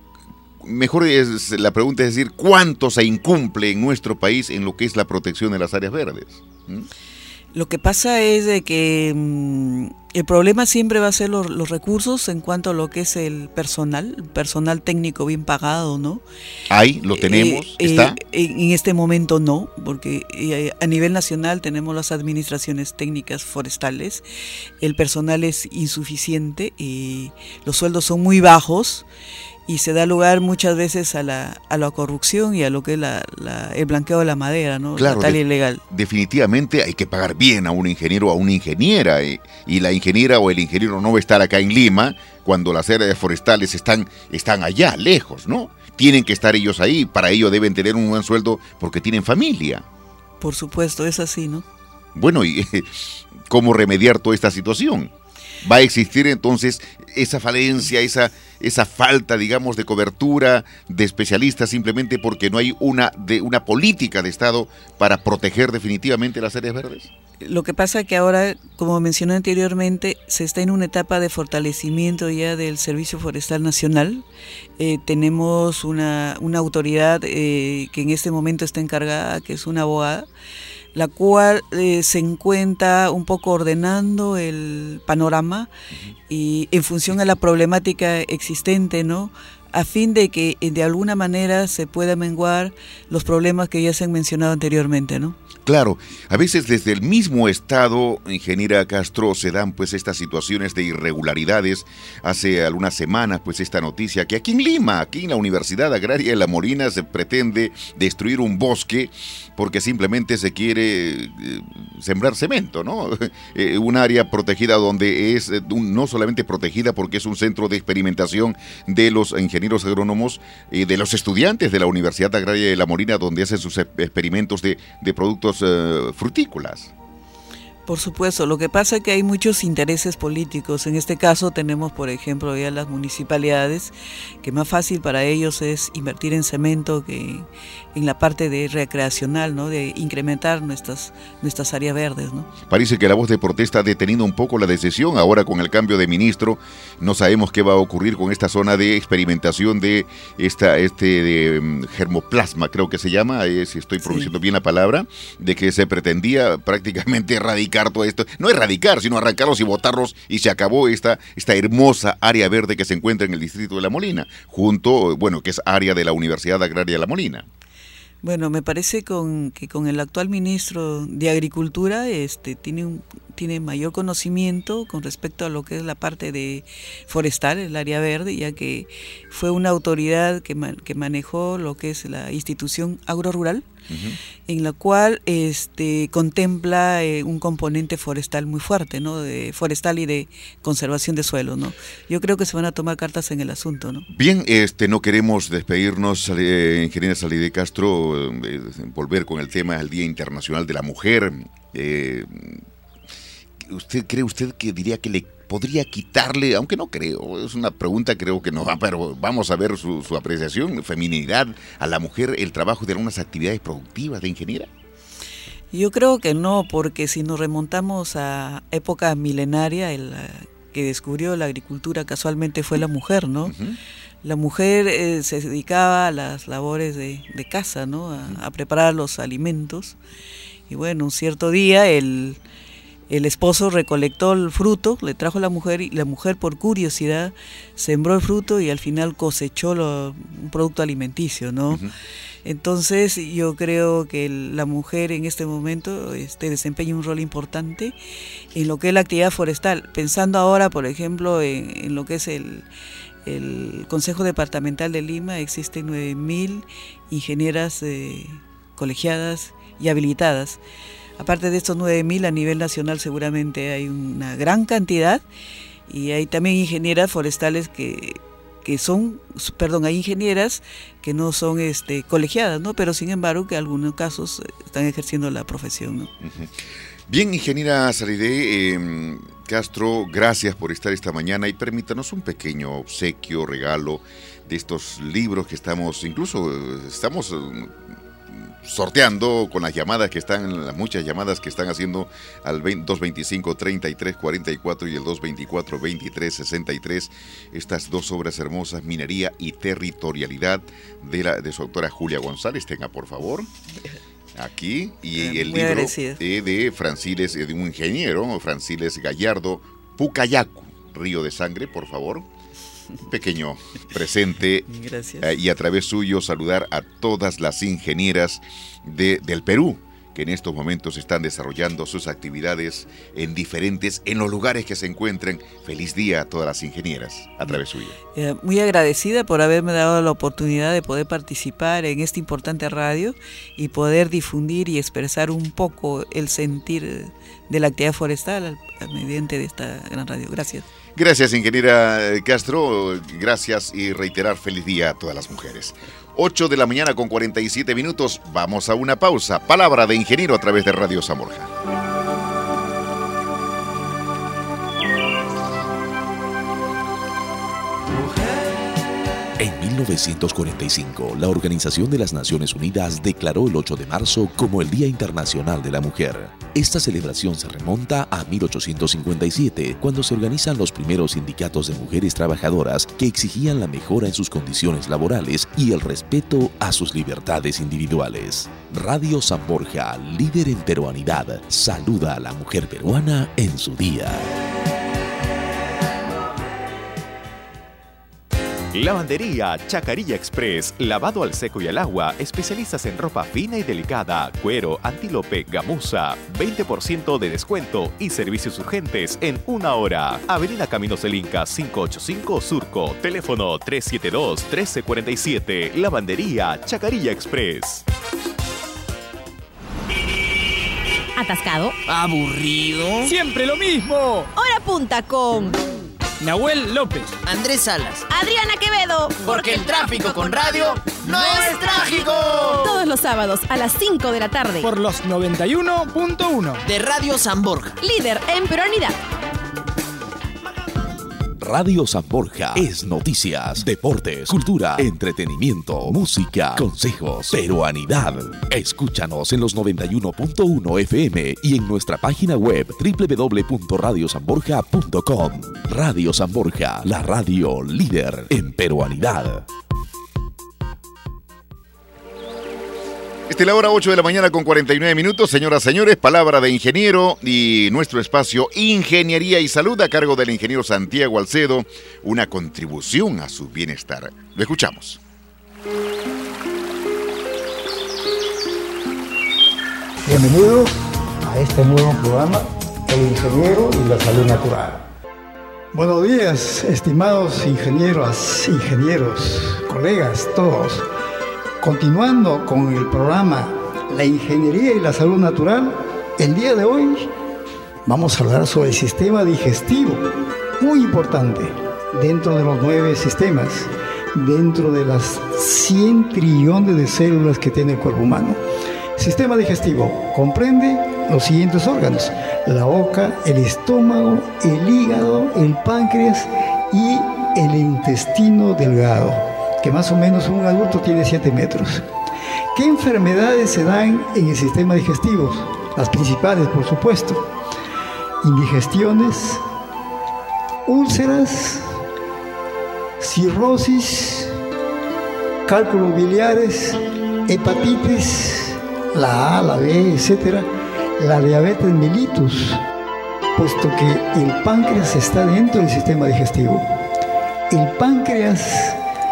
mejor es, la pregunta es decir, ¿cuánto se incumple en nuestro país en lo que es la protección de las áreas verdes? ¿Mm? Lo que pasa es de que mmm, el problema siempre va a ser los, los recursos en cuanto a lo que es el personal, personal técnico bien pagado, ¿no? ¿Hay? ¿Lo tenemos? Eh, ¿Está? Eh, en este momento no, porque eh, a nivel nacional tenemos las administraciones técnicas forestales, el personal es insuficiente y los sueldos son muy bajos, y se da lugar muchas veces a la a la corrupción y a lo que es la, la, el blanqueo de la madera, ¿no? Claro, la tala de, ilegal. Definitivamente hay que pagar bien a un ingeniero o a una ingeniera, y, y la ingeniera o el ingeniero no va a estar acá en Lima cuando las áreas forestales están, están allá, lejos, ¿no? Tienen que estar ellos ahí, para ello deben tener un buen sueldo porque tienen familia. Por supuesto, es así, ¿no? Bueno, ¿y cómo remediar toda esta situación? ¿Va a existir entonces esa falencia, esa, esa falta, digamos, de cobertura de especialistas simplemente porque no hay una, de, una política de Estado para proteger definitivamente las áreas verdes? Lo que pasa que ahora, como mencioné anteriormente, se está en una etapa de fortalecimiento ya del Servicio Forestal Nacional. Eh, tenemos una, una autoridad eh, que en este momento está encargada, que es una abogada, la cual eh, se encuentra un poco ordenando el panorama y en función a la problemática existente, ¿no?, a fin de que de alguna manera se pueda menguar los problemas que ya se han mencionado anteriormente, ¿no? Claro, a veces desde el mismo Estado, ingeniera Castro, se dan pues estas situaciones de irregularidades. Hace algunas semanas pues esta noticia que aquí en Lima, aquí en la Universidad Agraria de La Molina, se pretende destruir un bosque porque simplemente se quiere eh, sembrar cemento, ¿no? Eh, un área protegida donde es eh, un, no solamente protegida porque es un centro de experimentación de los ingenieros agrónomos, eh, de los estudiantes de la Universidad Agraria de La Molina, donde hacen sus experimentos de, de productos uh, frutícolas. Por supuesto, lo que pasa es que hay muchos intereses políticos. En este caso tenemos, por ejemplo, ya las municipalidades, que más fácil para ellos es invertir en cemento que en la parte de recreacional, ¿no?, de incrementar nuestras nuestras áreas verdes, ¿no? Parece que la voz de protesta ha detenido un poco la decisión. Ahora con el cambio de ministro, no sabemos qué va a ocurrir con esta zona de experimentación de esta este de um, germoplasma, creo que se llama, eh, si estoy pronunciando sí. bien la palabra, de que se pretendía prácticamente erradicar todo esto, no erradicar, sino arrancarlos y botarlos, y se acabó esta, esta hermosa área verde que se encuentra en el distrito de La Molina, junto, bueno, que es área de la Universidad Agraria de La Molina. Bueno, me parece con, que con el actual ministro de Agricultura este, tiene, un, tiene mayor conocimiento con respecto a lo que es la parte de forestal, el área verde, ya que fue una autoridad que, man, que manejó lo que es la institución agrorural, uh-huh. en la cual este, contempla eh, un componente forestal muy fuerte, ¿no?, de forestal y de conservación de suelo, ¿no? Yo creo que se van a tomar cartas en el asunto, ¿no? Bien, este, no queremos despedirnos, eh, ingeniera Salide Castro, eh, volver con el tema del Día Internacional de la Mujer. Eh, ¿Usted cree usted que diría que le podría quitarle, aunque no creo, es una pregunta, creo que no va, pero vamos a ver su, su apreciación, feminidad a la mujer, el trabajo de algunas actividades productivas de ingeniera? Yo creo que no, porque si nos remontamos a época milenaria, el que descubrió la agricultura casualmente fue la mujer, ¿no? Uh-huh. La mujer eh, se dedicaba a las labores de, de casa, ¿no?, a, a preparar los alimentos, y bueno, un cierto día el... El esposo recolectó el fruto, le trajo a la mujer, y la mujer por curiosidad sembró el fruto y al final cosechó lo, un producto alimenticio, ¿no? Uh-huh. Entonces yo creo que el, la mujer en este momento este, desempeña un rol importante en lo que es la actividad forestal. Pensando ahora, por ejemplo, en, en lo que es el, el Consejo Departamental de Lima, existen nueve mil ingenieras eh, colegiadas y habilitadas. Aparte de estos nueve mil, a nivel nacional seguramente hay una gran cantidad, y hay también ingenieras forestales que, que son, perdón, hay ingenieras que no son este, colegiadas, ¿no?, pero sin embargo que en algunos casos están ejerciendo la profesión, ¿no? Uh-huh. Bien, ingeniera Salide eh, Castro, gracias por estar esta mañana, y permítanos un pequeño obsequio, regalo de estos libros que estamos, incluso estamos... sorteando con las llamadas que están, las muchas llamadas que están haciendo al dos veinticinco, treinta y tres cuarenta y cuatro y el dos veinticuatro, veintitrés sesenta y tres, estas dos obras hermosas, Minería y Territorialidad, de, la, de su autora Julia González. Tenga, por favor, aquí, y eh, el libro eh, de Franciles, de un ingeniero, Franciles Gallardo, Pucayacu, Río de Sangre, por favor. Un pequeño presente. Gracias. Eh, y a través suyo saludar a todas las ingenieras de, del Perú, que en estos momentos están desarrollando sus actividades en diferentes, en los lugares que se encuentren. Feliz día a todas las ingenieras, a través suyo. Eh, muy agradecida por haberme dado la oportunidad de poder participar en esta importante radio y poder difundir y expresar un poco el sentir de la actividad forestal mediante de esta gran radio. Gracias. Gracias, ingeniera Castro, gracias, y reiterar feliz día a todas las mujeres. ocho de la mañana con cuarenta y siete minutos, vamos a una pausa. Palabra de ingeniero a través de Radio San Borja. En mil novecientos cuarenta y cinco, la Organización de las Naciones Unidas declaró el ocho de marzo como el Día Internacional de la Mujer. Esta celebración se remonta a mil ochocientos cincuenta y siete, cuando se organizan los primeros sindicatos de mujeres trabajadoras que exigían la mejora en sus condiciones laborales y el respeto a sus libertades individuales. Radio San Borja, líder en peruanidad, saluda a la mujer peruana en su día. Lavandería Chacarilla Express, lavado al seco y al agua, especialistas en ropa fina y delicada, cuero, antílope, gamuza, veinte por ciento de descuento y servicios urgentes en una hora. Avenida Caminos del Inca quinientos ochenta y cinco Surco, teléfono tres siete dos, uno tres cuatro siete, Lavandería Chacarilla Express. ¿Atascado? ¿Aburrido? ¡Siempre lo mismo! Hora punta con Nahuel López, Andrés Salas, Adriana Quevedo. Porque el tráfico con radio no es trágico. Todos los sábados a las cinco de la tarde. Por los noventa y uno punto uno. De Radio San Borja. Líder en peruanidad. Radio San Borja es noticias, deportes, cultura, entretenimiento, música, consejos, peruanidad. Escúchanos en los noventa y uno punto uno F M y en nuestra página web doble u doble u doble u punto radio san borja punto com. Radio San Borja, la radio líder en peruanidad. Esta es la hora ocho de la mañana con cuarenta y nueve minutos. Señoras, señores, palabra de ingeniero y nuestro espacio Ingeniería y Salud a cargo del ingeniero Santiago Alcedo, una contribución a su bienestar. Lo escuchamos. Bienvenidos a este nuevo programa, El Ingeniero y la Salud Natural. Buenos días, estimados ingenieros, ingenieros, colegas, todos. Continuando con el programa La Ingeniería y la Salud Natural, el día de hoy vamos a hablar sobre el sistema digestivo, muy importante, dentro de los nueve sistemas, dentro de las cien trillones de células que tiene el cuerpo humano. El sistema digestivo comprende los siguientes órganos: la boca, el estómago, el hígado, el páncreas y el intestino delgado, que más o menos un adulto tiene siete metros. ¿Qué enfermedades se dan en el sistema digestivo? Las principales, por supuesto: indigestiones, úlceras, cirrosis, cálculos biliares, hepatitis, la A, la B, etcétera, la diabetes mellitus, puesto que el páncreas está dentro del sistema digestivo. El páncreas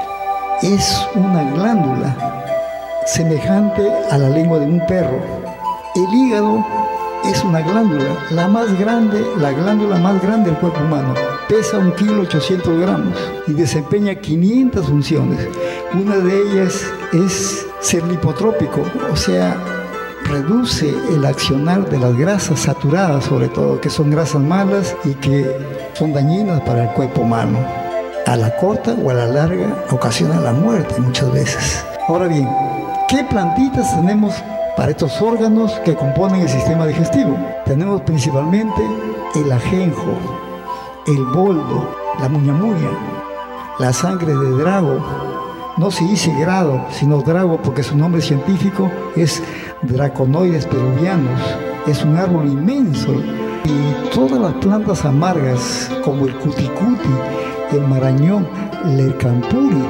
es una glándula semejante a la lengua de un perro. El hígado es una glándula, la más grande, la glándula más grande del cuerpo humano. Pesa un kilo ochocientos gramos y desempeña quinientas funciones. Una de ellas es ser lipotrópico, o sea, reduce el accionar de las grasas saturadas, sobre todo, que son grasas malas y que son dañinas para el cuerpo humano. A la corta o a la larga ocasiona la muerte muchas veces. Ahora bien, ¿qué plantitas tenemos para estos órganos que componen el sistema digestivo? Tenemos principalmente el ajenjo, el boldo, la muñamuña, la sangre de drago. No se dice grado, sino drago porque su nombre científico es Draconoides peruvianus. Es un árbol inmenso. Y todas las plantas amargas, como el cuticuti, el marañón, el campuri,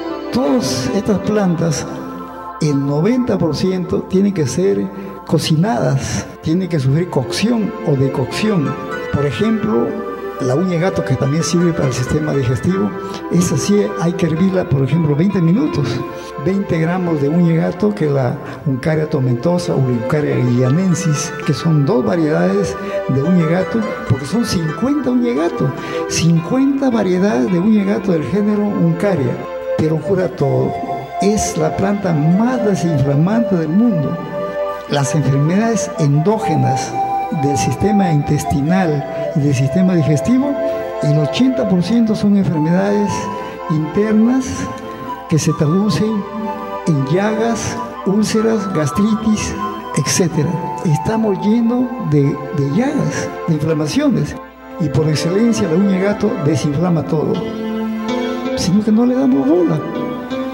todas estas plantas, el noventa por ciento tienen que ser cocinadas, tienen que sufrir cocción o decocción. Por ejemplo, la uña de gato, que también sirve para el sistema digestivo, es así, hay que hervirla, por ejemplo, veinte minutos. veinte gramos de uña de gato, que es la Uncaria tomentosa o Uncaria guianensis, que son dos variedades de uña de gato, porque son cincuenta uña de gato, cincuenta variedades de uña de gato del género Uncaria. Pero cura todo. Es la planta más desinflamante del mundo. Las enfermedades endógenas del sistema intestinal y del sistema digestivo, el ochenta por ciento son enfermedades internas que se traducen en llagas, úlceras, gastritis, etcétera. Estamos llenos de, de llagas, de inflamaciones, y por excelencia la uña de gato desinflama todo, sino que no le damos bola.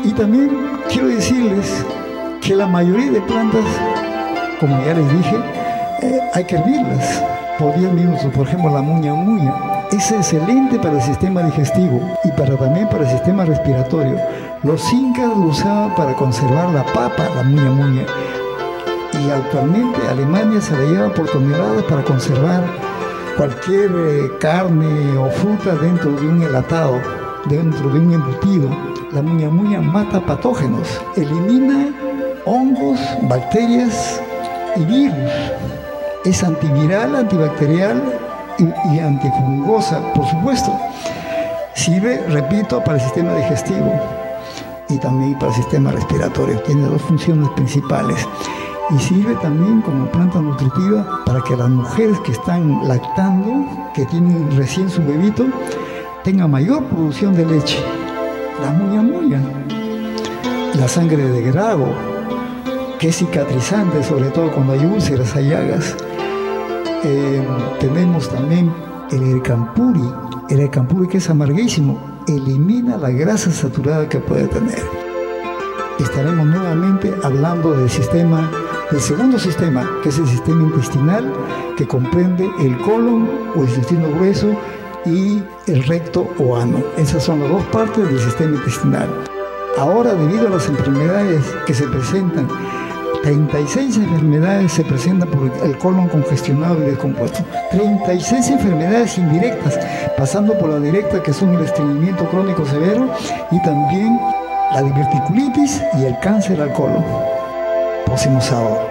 Y también quiero decirles que la mayoría de plantas, como ya les dije, eh, hay que hervirlas por diez minutos. Por ejemplo, la muña muña es excelente para el sistema digestivo y para, también para el sistema respiratorio. Los incas lo usaban para conservar la papa, la muña muña. Y actualmente Alemania se la lleva por toneladas para conservar cualquier eh, carne o fruta dentro de un enlatado, dentro de un embutido. La muña muña mata patógenos, elimina hongos, bacterias y virus. Es antiviral, antibacterial y, y antifungosa, por supuesto. Sirve, repito, para el sistema digestivo y también para el sistema respiratorio. Tiene dos funciones principales. Y sirve también como planta nutritiva para que las mujeres que están lactando, que tienen recién su bebito, tengan mayor producción de leche. La muña muña, la sangre de grago, que es cicatrizante, sobre todo cuando hay úlceras, hay llagas. Eh, tenemos también el ercampuri, el ercampuri que es amarguísimo, elimina la grasa saturada que puede tener. Estaremos nuevamente hablando del sistema, del segundo sistema, que es el sistema intestinal, que comprende el colon o el intestino grueso y el recto o ano. Esas son las dos partes del sistema intestinal. Ahora, debido a las enfermedades que se presentan, treinta y seis enfermedades se presentan por el colon congestionado y descompuesto. treinta y seis enfermedades indirectas, pasando por la directa, que son el estreñimiento crónico severo y también la diverticulitis y el cáncer al colon. Próximo sábado.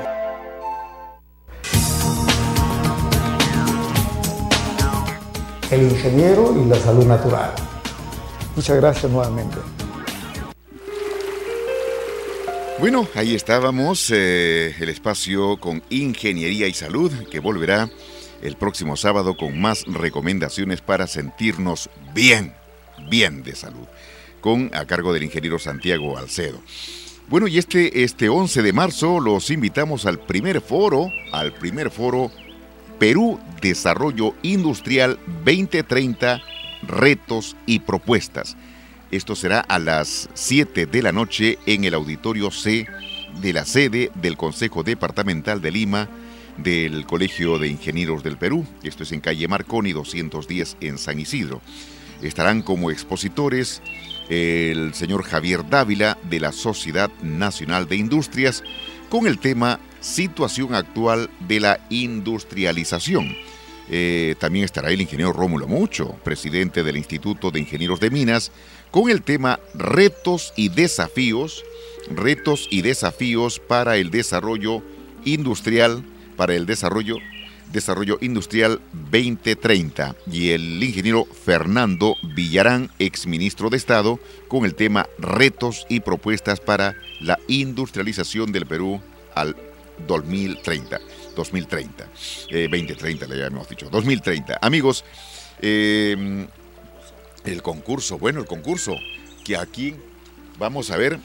El ingeniero y la salud natural. Muchas gracias nuevamente. Bueno, ahí estábamos, eh, el espacio con Ingeniería y Salud, que volverá el próximo sábado con más recomendaciones para sentirnos bien, bien de salud, con a cargo del ingeniero Santiago Alcedo. Bueno, y este, este once de marzo los invitamos al primer foro, al primer foro Perú Desarrollo Industrial veinte treinta, Retos y Propuestas. Esto será a las siete de la noche en el Auditorio C de la sede del Consejo Departamental de Lima del Colegio de Ingenieros del Perú. Esto es en calle Marconi doscientos diez en San Isidro. Estarán como expositores el señor Javier Dávila de la Sociedad Nacional de Industrias con el tema Situación actual de la industrialización. Eh, también estará el ingeniero Rómulo Mucho, presidente del Instituto de Ingenieros de Minas, con el tema Retos y Desafíos, retos y desafíos para el desarrollo industrial, para el desarrollo, desarrollo industrial veinte treinta. Y el ingeniero Fernando Villarán, exministro de Estado, con el tema Retos y propuestas para la industrialización del Perú al dos mil treinta. dos mil treinta, eh, veinte treinta le habíamos dicho, dos mil treinta. Amigos, eh, el concurso, bueno, el concurso, que aquí vamos a ver,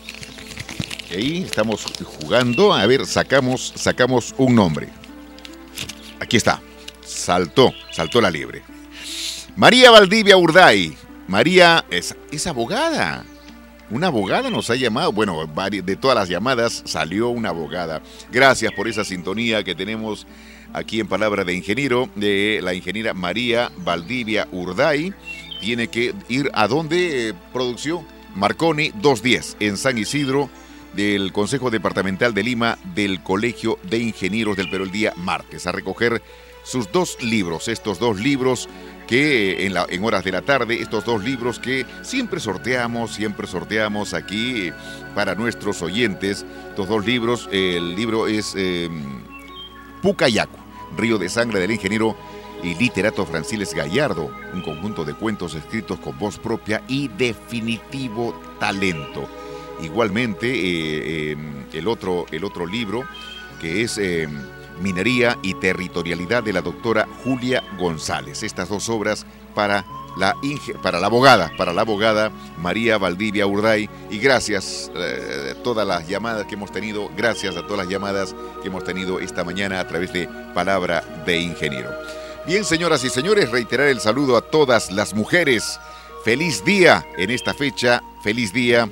ahí estamos jugando, a ver, sacamos, sacamos un nombre. Aquí está, saltó, saltó la liebre. María Valdivia Urday, María es, es abogada. Una abogada nos ha llamado, bueno, de todas las llamadas salió una abogada. Gracias por esa sintonía que tenemos aquí en Palabra de Ingeniero, de la ingeniera María Valdivia Urday. Tiene que ir a dónde, eh, producción, Marconi doscientos diez, en San Isidro, del Consejo Departamental de Lima, del Colegio de Ingenieros del Perú, el día martes, a recoger sus dos libros, estos dos libros que en, la, en horas de la tarde, estos dos libros que siempre sorteamos, siempre sorteamos aquí para nuestros oyentes. Estos dos libros, el libro es eh, Pucayacu, Río de Sangre, del ingeniero y literato Franciles Gallardo, un conjunto de cuentos escritos con voz propia y definitivo talento. Igualmente, eh, eh, el, otro, el otro libro, que es eh, Minería y Territorialidad, de la doctora Julia González. Estas dos obras para la, para la abogada, para la abogada María Valdivia Urday. Y gracias a eh, todas las llamadas que hemos tenido, gracias a todas las llamadas que hemos tenido esta mañana a través de Palabra de Ingeniero. Bien, señoras y señores, reiterar el saludo a todas las mujeres. Feliz día en esta fecha, feliz día.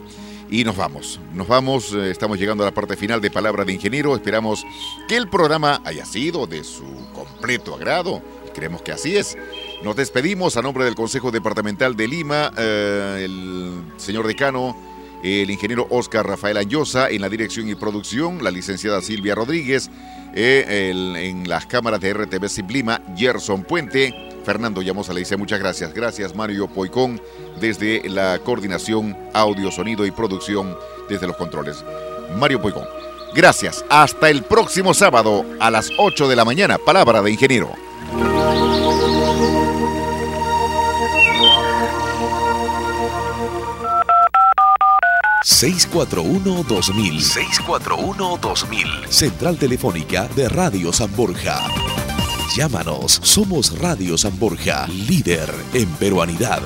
Y nos vamos, nos vamos, eh, estamos llegando a la parte final de Palabra de Ingeniero. Esperamos que el programa haya sido de su completo agrado. Creemos que así es. Nos despedimos a nombre del Consejo Departamental de Lima, eh, el señor decano, el ingeniero Oscar Rafael Anyosa, en la dirección y producción, la licenciada Silvia Rodríguez, eh, el, en las cámaras de R T V C I B Lima, Gerson Puente. Fernando Llamosa le dice muchas gracias. Gracias Mario Poicón desde la coordinación audio, sonido y producción desde los controles. Mario Poicón, gracias. Hasta el próximo sábado a las ocho de la mañana. Palabra de Ingeniero. seis cuatro uno dos mil. seis cuatro uno dos mil. Central Telefónica de Radio San Borja. Llámanos, somos Radio San Borja, líder en peruanidad.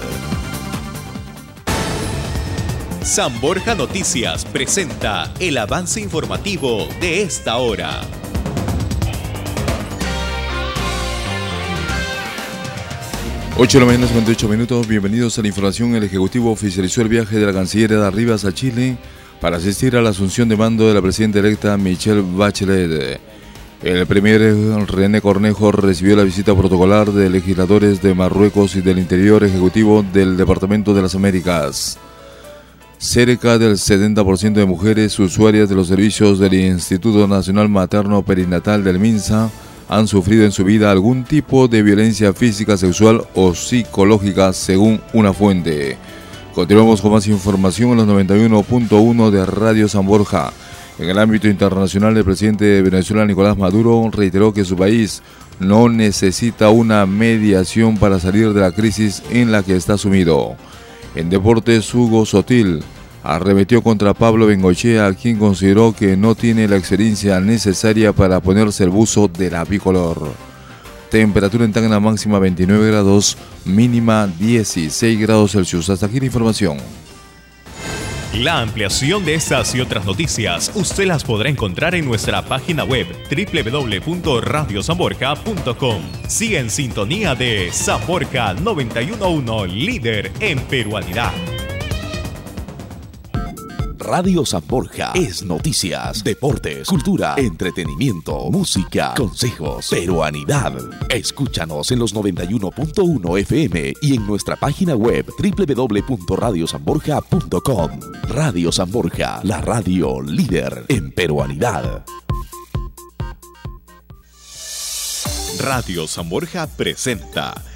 San Borja Noticias presenta el avance informativo de esta hora. ocho de la mañana, cincuenta y ocho minutos. Bienvenidos a la información. El Ejecutivo oficializó el viaje de la canciller Eda Rivas a Chile para asistir a la asunción de mando de la presidenta electa Michelle Bachelet. El premier René Cornejo recibió la visita protocolar de legisladores de Marruecos y del Interior Ejecutivo del Departamento de las Américas. Cerca del setenta por ciento de mujeres usuarias de los servicios del Instituto Nacional Materno Perinatal del MINSA han sufrido en su vida algún tipo de violencia física, sexual o psicológica, según una fuente. Continuamos con más información en los noventa y uno punto uno de Radio San Borja. En el ámbito internacional, el presidente de Venezuela, Nicolás Maduro, reiteró que su país no necesita una mediación para salir de la crisis en la que está sumido. En deportes, Hugo Sotil arremetió contra Pablo Bengochea, a quien consideró que no tiene la experiencia necesaria para ponerse el buzo de la bicolor. Temperatura en Tacna máxima veintinueve grados, mínima dieciséis grados Celsius. Hasta aquí la información. La ampliación de estas y otras noticias usted las podrá encontrar en nuestra página web doble u doble u doble u punto radio san borja punto com. Sigue en sintonía de San Borja noventa y uno punto uno, líder en peruanidad. Radio San Borja es noticias, deportes, cultura, entretenimiento, música, consejos, peruanidad. Escúchanos en los noventa y uno punto uno F M y en nuestra página web doble u doble u doble u punto radio san borja punto com. Radio San Borja, la radio líder en peruanidad. Radio San Borja presenta